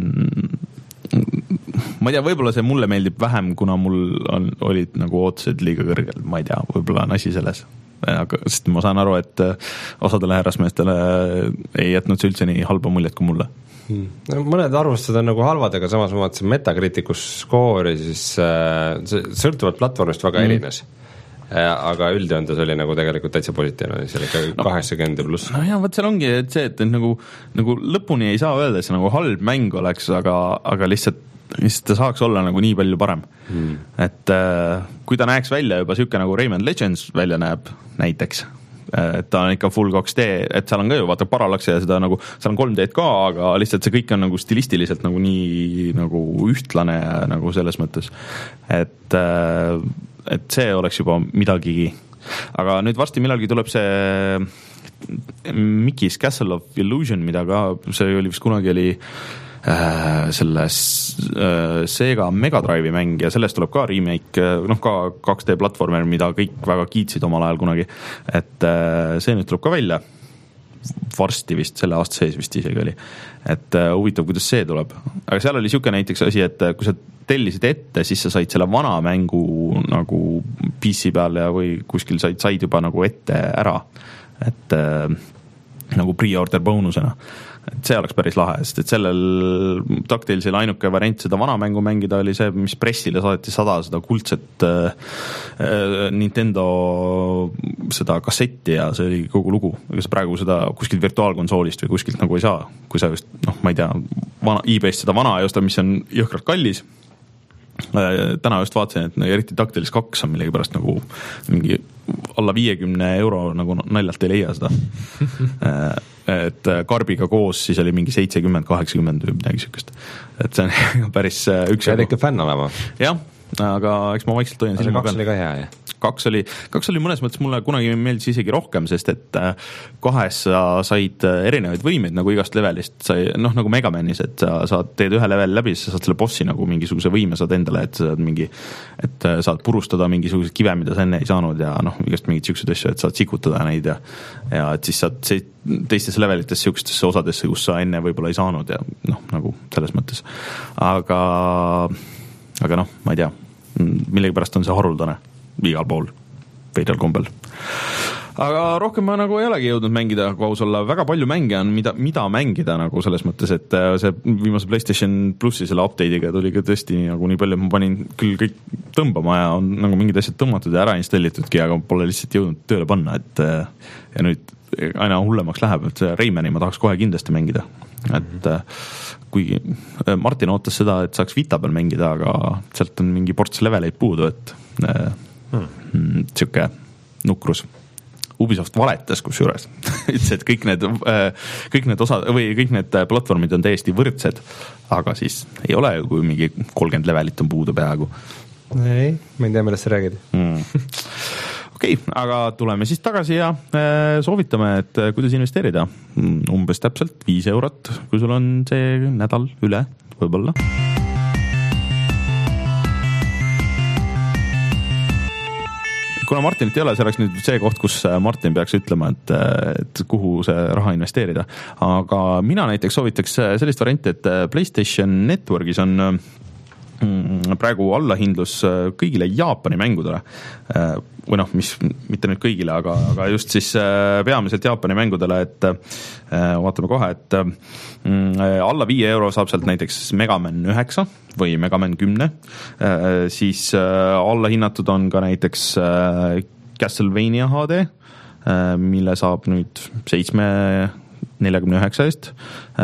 ma ei tea, võib-olla see mulle meeldib vähem, kuna mul on, olid nagu ootused liiga kõrgel, ma ei tea, võib-olla on asi selles, aga sest ma saan aru, et osadele härrasmeestele ei jätnud see üldse nii halba muljet kui mulle. No, mõned arvustused on nagu halvad, aga samas ma vaatasin Metacriticus skoori, siis äh, sõltuvalt platvormist väga mm. erines. Aga üldjoontes oli nagu tegelikult täitsa positiivne, seal ikka no, kaheksakümmend pluss. No jah, võt seal ongi et see, et nagu, nagu lõpuni ei saa öelda, et see nagu halb mäng oleks, aga, aga lihtsalt, lihtsalt ta saaks olla nagu nii palju parem. Hmm. Et äh, kui ta näeks välja juba siuke nagu Rayman Legends välja näeb näiteks, et ta on ikka full kaks D, et seal on ka ju vaata parallakse ja seda nagu, seal on kolm D ka, aga lihtsalt see kõik on nagu stilistiliselt nagu nii nagu ühtlane nagu selles mõttes, et äh, et see oleks juba midagigi. Aga nüüd varsti millalgi tuleb see Mickey's Castle of Illusion, mida ka, see oli vist kunagi oli äh, selles äh, Sega Mega Drive'i mäng ja sellest tuleb ka remake, noh ka kaks D platvormer, mida kõik väga kiitsid omal ajal kunagi, et äh, see nüüd tuleb ka välja. varsti vist, selle aasta sees vist isegi oli. Et uh, huvitav, kuidas see tuleb. Aga seal oli siuke näiteks asi, et kui sa tellisid ette, siis sa said selle vana mängu nagu P C peal ja või kuskil said, said juba nagu ette ära. Et uh, nagu pre-order bonusena. Et see oleks päris lahe, sest et sellel DuckTalesil ainuke variant seda vana mängu mängida oli see, mis pressile saadeti sada seda kuldset äh, Nintendo seda kassetti ja see oli kogu lugu. Ega sa praegu seda kuskilt virtuaalkonsoolist või kuskilt nagu ei saa, kui sa just, noh, ma ei tea, vana, eBayst seda vana ei osta, mis on jõhkralt kallis. Täna just vaatasin, et eriti DuckTales kaks on millegi pärast nagu mingi alla viiekümne euro nagu naljalt ei leia seda. Et karbiga koos siis oli mingi seitsekümmend kaheksakümmend või midagi sükest. Et see on päris üks... Pead ikka fänn olema. Jah, aga eks ma vaikselt hoian silma peal. Kaks oli ka hea, jah? Kaks oli, kaks oli mõnes mõttes mulle kunagi meeldis isegi rohkem, sest et kahes sa said erinevaid võimeid nagu igast levelist, sai, noh nagu Megamanis, et sa saad, teed ühe leveli läbi, siis sa saad selle bossi nagu mingisuguse võime saad endale, et saad mingi, et saad purustada mingisugused kive, mida sa enne ei saanud ja noh, igast mingid siuksed asju, et saad sikutada neid ja, ja et siis saad teistes levelites siukestesse osadesse, kus sa enne võib-olla ei saanud ja noh, nagu selles mõttes. Aga, aga noh, ma ei tea, millegi pärast on see haruldane igal pool, veidral kombel. Aga rohkem ma nagu ei olegi jõudnud mängida, kui aus olla, väga palju mänge on, mida, mida mängida nagu selles mõttes, et see viimase PlayStation Plussi selle update'iga tuli ka tõesti nagu nii palju, ma panin küll kõik tõmbama ja on nagu mingid asjad tõmmatud ja ära installitudki, aga pole lihtsalt jõudnud tööle panna, et ja nüüd aina hullemaks läheb, et Raymani ma tahaks kohe kindlasti mängida, et kuigi Martin ootas seda, et saaks Vita peal mängida, aga sealt on mingi ports leveleid puudu, et Hmm. siuke nukrus. Ubisoft valetas kusjuures. Ütles, et kõik need, kõik need osad või kõik need platvormid on täiesti võrdsed, aga siis ei ole ju, kui mingi kolmkümmend levelit on puudu peaaegu. Ei, ma ei tea, millest sa räägid. Hmm. Okei, okay, aga tuleme siis tagasi ja soovitame, et kuidas investeerida. Umbes täpselt viis eurot, kui sul on see nädal üle, võib-olla. Kuna Martinit ei ole, see oleks nüüd see koht, kus Martin peaks ütlema, et, et kuhu see raha investeerida. Aga mina näiteks soovitaks sellist varianti, et PlayStation Networkis on praegu allahindlus kõigile Jaapani mängudele. Või noh, mis, mitte nüüd kõigile, aga, aga just siis peamiselt Jaapani mängudele, et vaatame kohe, et alla viie euro saab sealt näiteks Megaman üheksa või Megaman kümme, siis alla hinnatud on ka näiteks Castlevania H D, mille saab nüüd seitsme neljakümne üheksa eest.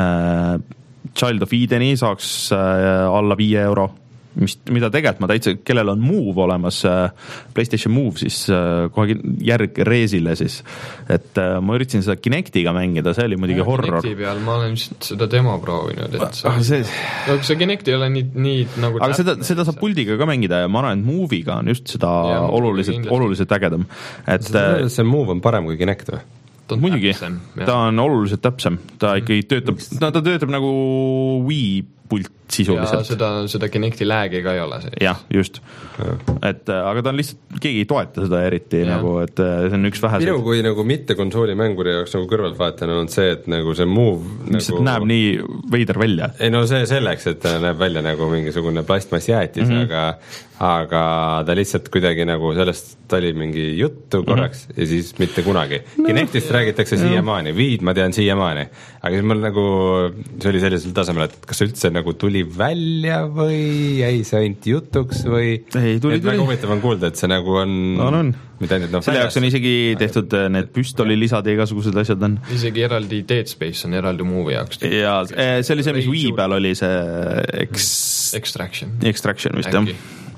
Child of Edeni saaks alla viie euro, mis, mida tegelikult ma täitsa, kellel on Move olemas, PlayStation Move, siis kohe järg reesile siis, et ma üritasin seda Kinectiga mängida, see oli muidugi ja, horror. Kinecti peal ma olen vist seda demo proovinud, et ah, see... aga see Kinect ei ole nii, nii nagu aga seda, seda saab puldiga ka mängida ja ma arvan, et Move'iga on just seda ja, oluliselt, oluliselt ägedam. Et, see Move on parem kui Kinect või? Muidugi, ta on oluliselt täpsem, ta ikkagi töötab, no ta töötab nagu Wii pult sisuliselt. Ja seda, seda Kinecti läägi ka ei ole. Jah, just. Et, aga ta on lihtsalt, keegi ei toeta seda eriti, ja. Nagu, et see on üks vähe. Minu kui nagu mitte konsooli mänguri jaoks nagu kõrvalt vaatan on see, et nagu see Move mis nagu... näeb nii veider välja. Ei no see selleks, et ta näeb välja nagu mingisugune plastmass jäätis, mm-hmm. aga aga ta lihtsalt kuidagi nagu sellest oli mingi juttu korraks mm-hmm. ja siis mitte kunagi. No, Kinectist räägitakse no. siiamaani, Viid ma tean siiamaani, aga siis mul nagu see oli sellisel tasemel, et kas üldse nagu tuli välja või jäi see ainult jutuks või ei, tuli, et väga huvitav on kuulda, et see nagu on, no, on. Mitte ainult no, selle jaoks on isegi tehtud need püstolilisad ja igasugused asjad on. Isegi eraldi Dead Space on eraldi Movie jaoks. Ja see oli see, mis Wii peal oli see Ex... Extraction. Extraction vist jah.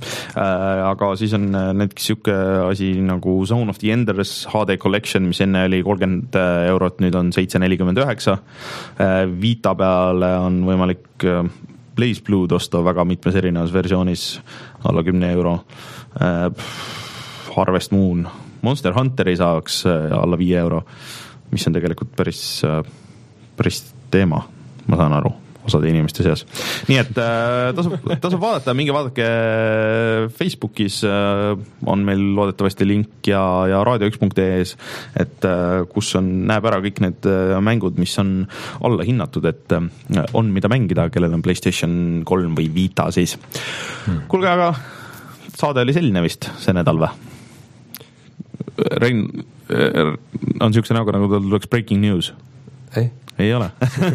Aga siis on näiteks siuke asi nagu Zone of the Enders H D Collection, mis enne oli kolmkümmend eurot, nüüd on seitse nelikümmend üheksa. Vita peale on võimalik Blaze Blue'd osta väga mitmes erinevas versioonis alla kümne euro. Harvest Moon, Monster Hunteri saaks alla viie euro, mis on tegelikult päris, päris teema, ma saan aru. osade inimeste seas. Nii et äh, tasub, tasub vaadata, minge vaadake Facebookis äh, on meil loodetavasti link ja, ja raadio üks punkt ee-s, et äh, kus on, näeb ära kõik need äh, mängud, mis on alla hinnatud, et äh, on mida mängida, kellel on PlayStation kolm või Vita siis. Hmm. Kuulge, aga saade oli selline vist see nädal või? Rein äh, on siukse näoga, nagu tal tuleks breaking news. Ei? Ei ole.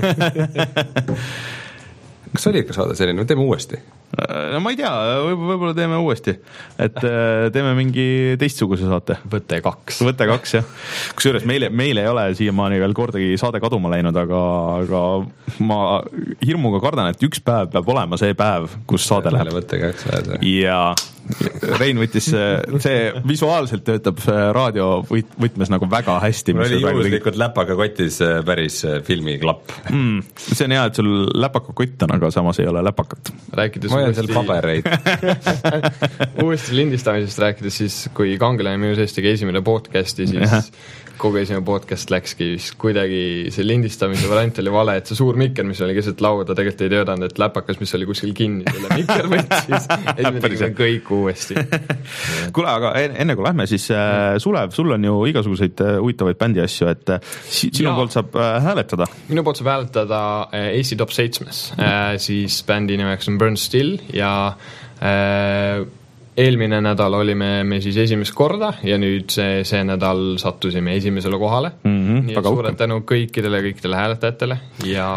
Kas oli ikka saada selline? Teeme uuesti. No ma ei tea, võib-olla teeme uuesti. Et teeme mingi teistsuguse saate. Võte kaks. Võte kaks, jah. Kusjuures meil, meil ei ole siiamaani veel kordagi saade kaduma läinud, aga, aga ma hirmuga kardan, et üks päev peab olema see päev, kus saade läheb. Võte kaks läheb. Ja Rein võttis, see visuaalselt töötab raadio võtmes nagu väga hästi. Mul oli juhuslikult läpaka kotis päris filmiklapp. Mm, see on hea, et sul läpaka kott on, aga samas ei ole läpakat. Rääkides ma olen seal pabereid. uuesti lindistamisest rääkides, siis kui Kangelane minu sees tegi esimene podcasti, siis kogu esimene podcast läkski kuidagi see lindistamise variant oli vale, et see suur mikker, mis oli keset lauda, tegelikult ei töödanud, et läpakas, mis oli kuskil kinni, selle mikker võttis, esimene tegime kõik uuesti. Kuule, aga enne kui lähme, siis äh, Sulev, sul on ju igasuguseid äh, huvitavaid bändi asju, et äh, sinu ja. poolt saab äh, hääletada. Minu poolt saab hääletada äh, A C Top seitsmes, äh, siis bändi nimeks on Burn Still ja äh, eelmine nädal olime me siis esimest korda ja nüüd see, see nädal sattusime esimesele kohale. Mm-hmm, nii et suured tänu kõikidele, kõikidele hääletajatele ja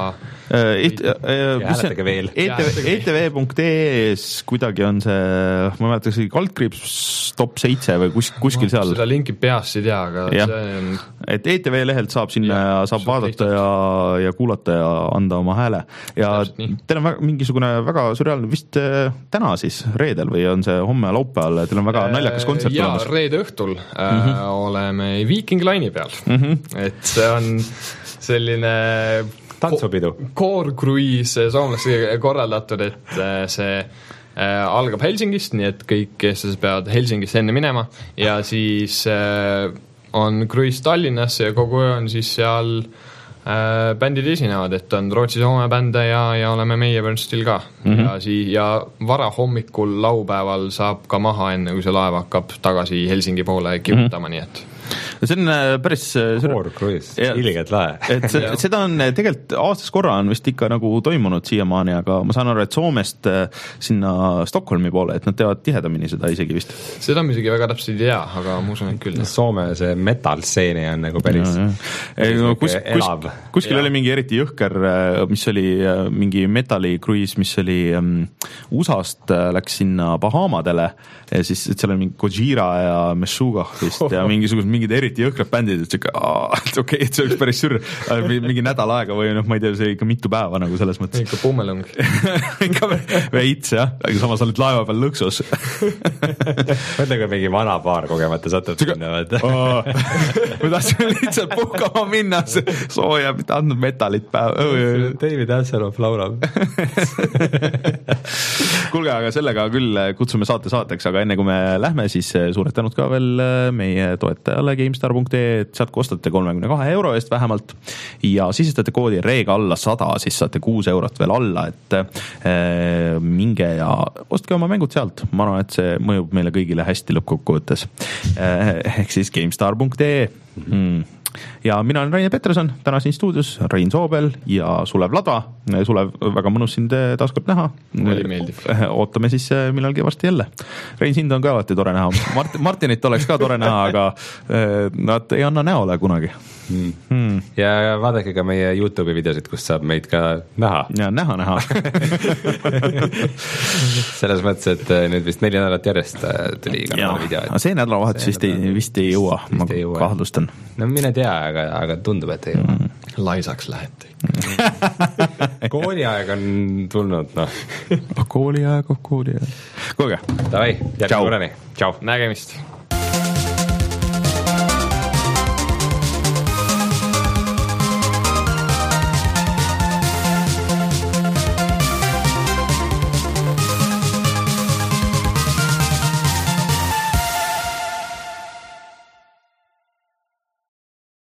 hääletage veel. E T V punkt ee-s kuidagi on see, ma mäletan, kaldkriips top seitse või kus, kuskil seal. Seda linki peast ei tea, aga ja. see on... Et E T V lehelt saab sinna ja, saab vaadata ja, ja kuulata ja anda oma hääle. Ja teil on väga, mingisugune väga sürreaalne vist täna siis, reedel või on see homme laupäeval, teil on väga naljakas kontsert ja, olemas. Ja reede õhtul mm-hmm. äh, oleme Viking Line'i peal. Mm-hmm. Et see on selline... tantsupidu. Koorkruiis soomlastega korraldatud, et see äh, algab Helsingist, nii et kõik eestlased peavad Helsingist enne minema ja siis äh, on kruiis Tallinnasse ja kogu öö on siis seal äh, bändid esinevad, et on Rootsi-Soome bände ja, ja oleme meie Burn Still ka. Mm-hmm. Ja, siis, ja vara hommikul laupäeval saab ka maha enne, kui see laev hakkab tagasi Helsingi poole kihutama, mm-hmm. nii et see on päris Koorkruiis, ilgelt lahe. Et see, seda on tegelikult aastas korra on vist ikka nagu toimunud siiamaani, aga ma saan aru, et Soomest sinna Stockholmi poole, et nad teevad tihedamini seda isegi vist. Seda ma isegi väga täpselt ei tea, aga ma usun, et küll. Soome see metal-seeni on nagu päris, ja, ja. päris kus, kus, kuskil ja. oli mingi eriti jõhker, mis oli mingi metallikruiis, mis oli um, U S A-st läks sinna Bahamadele ja siis et seal on mingi Gojira ja Meshuggah vist ja mingisugused mingid eriti jõhkrad bändid, et siuke, et okei, okay, et see oleks päris sür, mingi nädal aega või noh, ma ei tea, see ikka mitu päeva nagu selles mõttes. Ikka pummelung. ikka veits, jah, aga samas oled laeva peal lõksus. Mõtle, kui mingi vana paar kogemata satub sinna. Ma tahtsin lihtsalt puhkama minna, sooja, mitte andnud metalit päev. David Hasselhoff laulab. Kuulge, aga sellega küll kutsume saate saateks, aga enne kui me lähme, siis suured tänud ka veel meie toetajale GameStar punkt ee, et sealt kostate kolmekümne kahe euro eest vähemalt ja sisestate koodi reega alla sada, siis saate kuus eurot veel alla, et äh, minge ja ostke oma mängud sealt. Ma arvan, et see mõjub meile kõigile hästi lõppkokkuvõttes. Äh, ehk siis GameStar punkt ee. Mm. Ja mina olen Rainer Peterson, täna siin stuudios Rein Soobel ja Sulev Ladva. Sulev, väga mõnus sind taaskord näha. Oli meeldiv. Ootame siis millalgi varsti jälle. Rein, sind on ka alati tore näha. Mart, Martinit oleks ka tore näha, aga nad ei anna näole kunagi. Hmm. Hmm. Ja vaadake ka meie YouTube'i videosid, kus saab meid ka näha. Ja näha näha. Selles mõttes, et nüüd vist neli nädalat järjest tuli iga nädal video. Et... see nädalavahetus vist, vist ei jõua, ma kahtlustan. No mine tea, aga, aga tundub, et ei jõua. Mm. Laisaks lähete. Kooliaeg on tulnud, noh. Kooliaeg, kooliaeg. Kuulge. Davai, järgmine korrani. Tšau. Nägemist.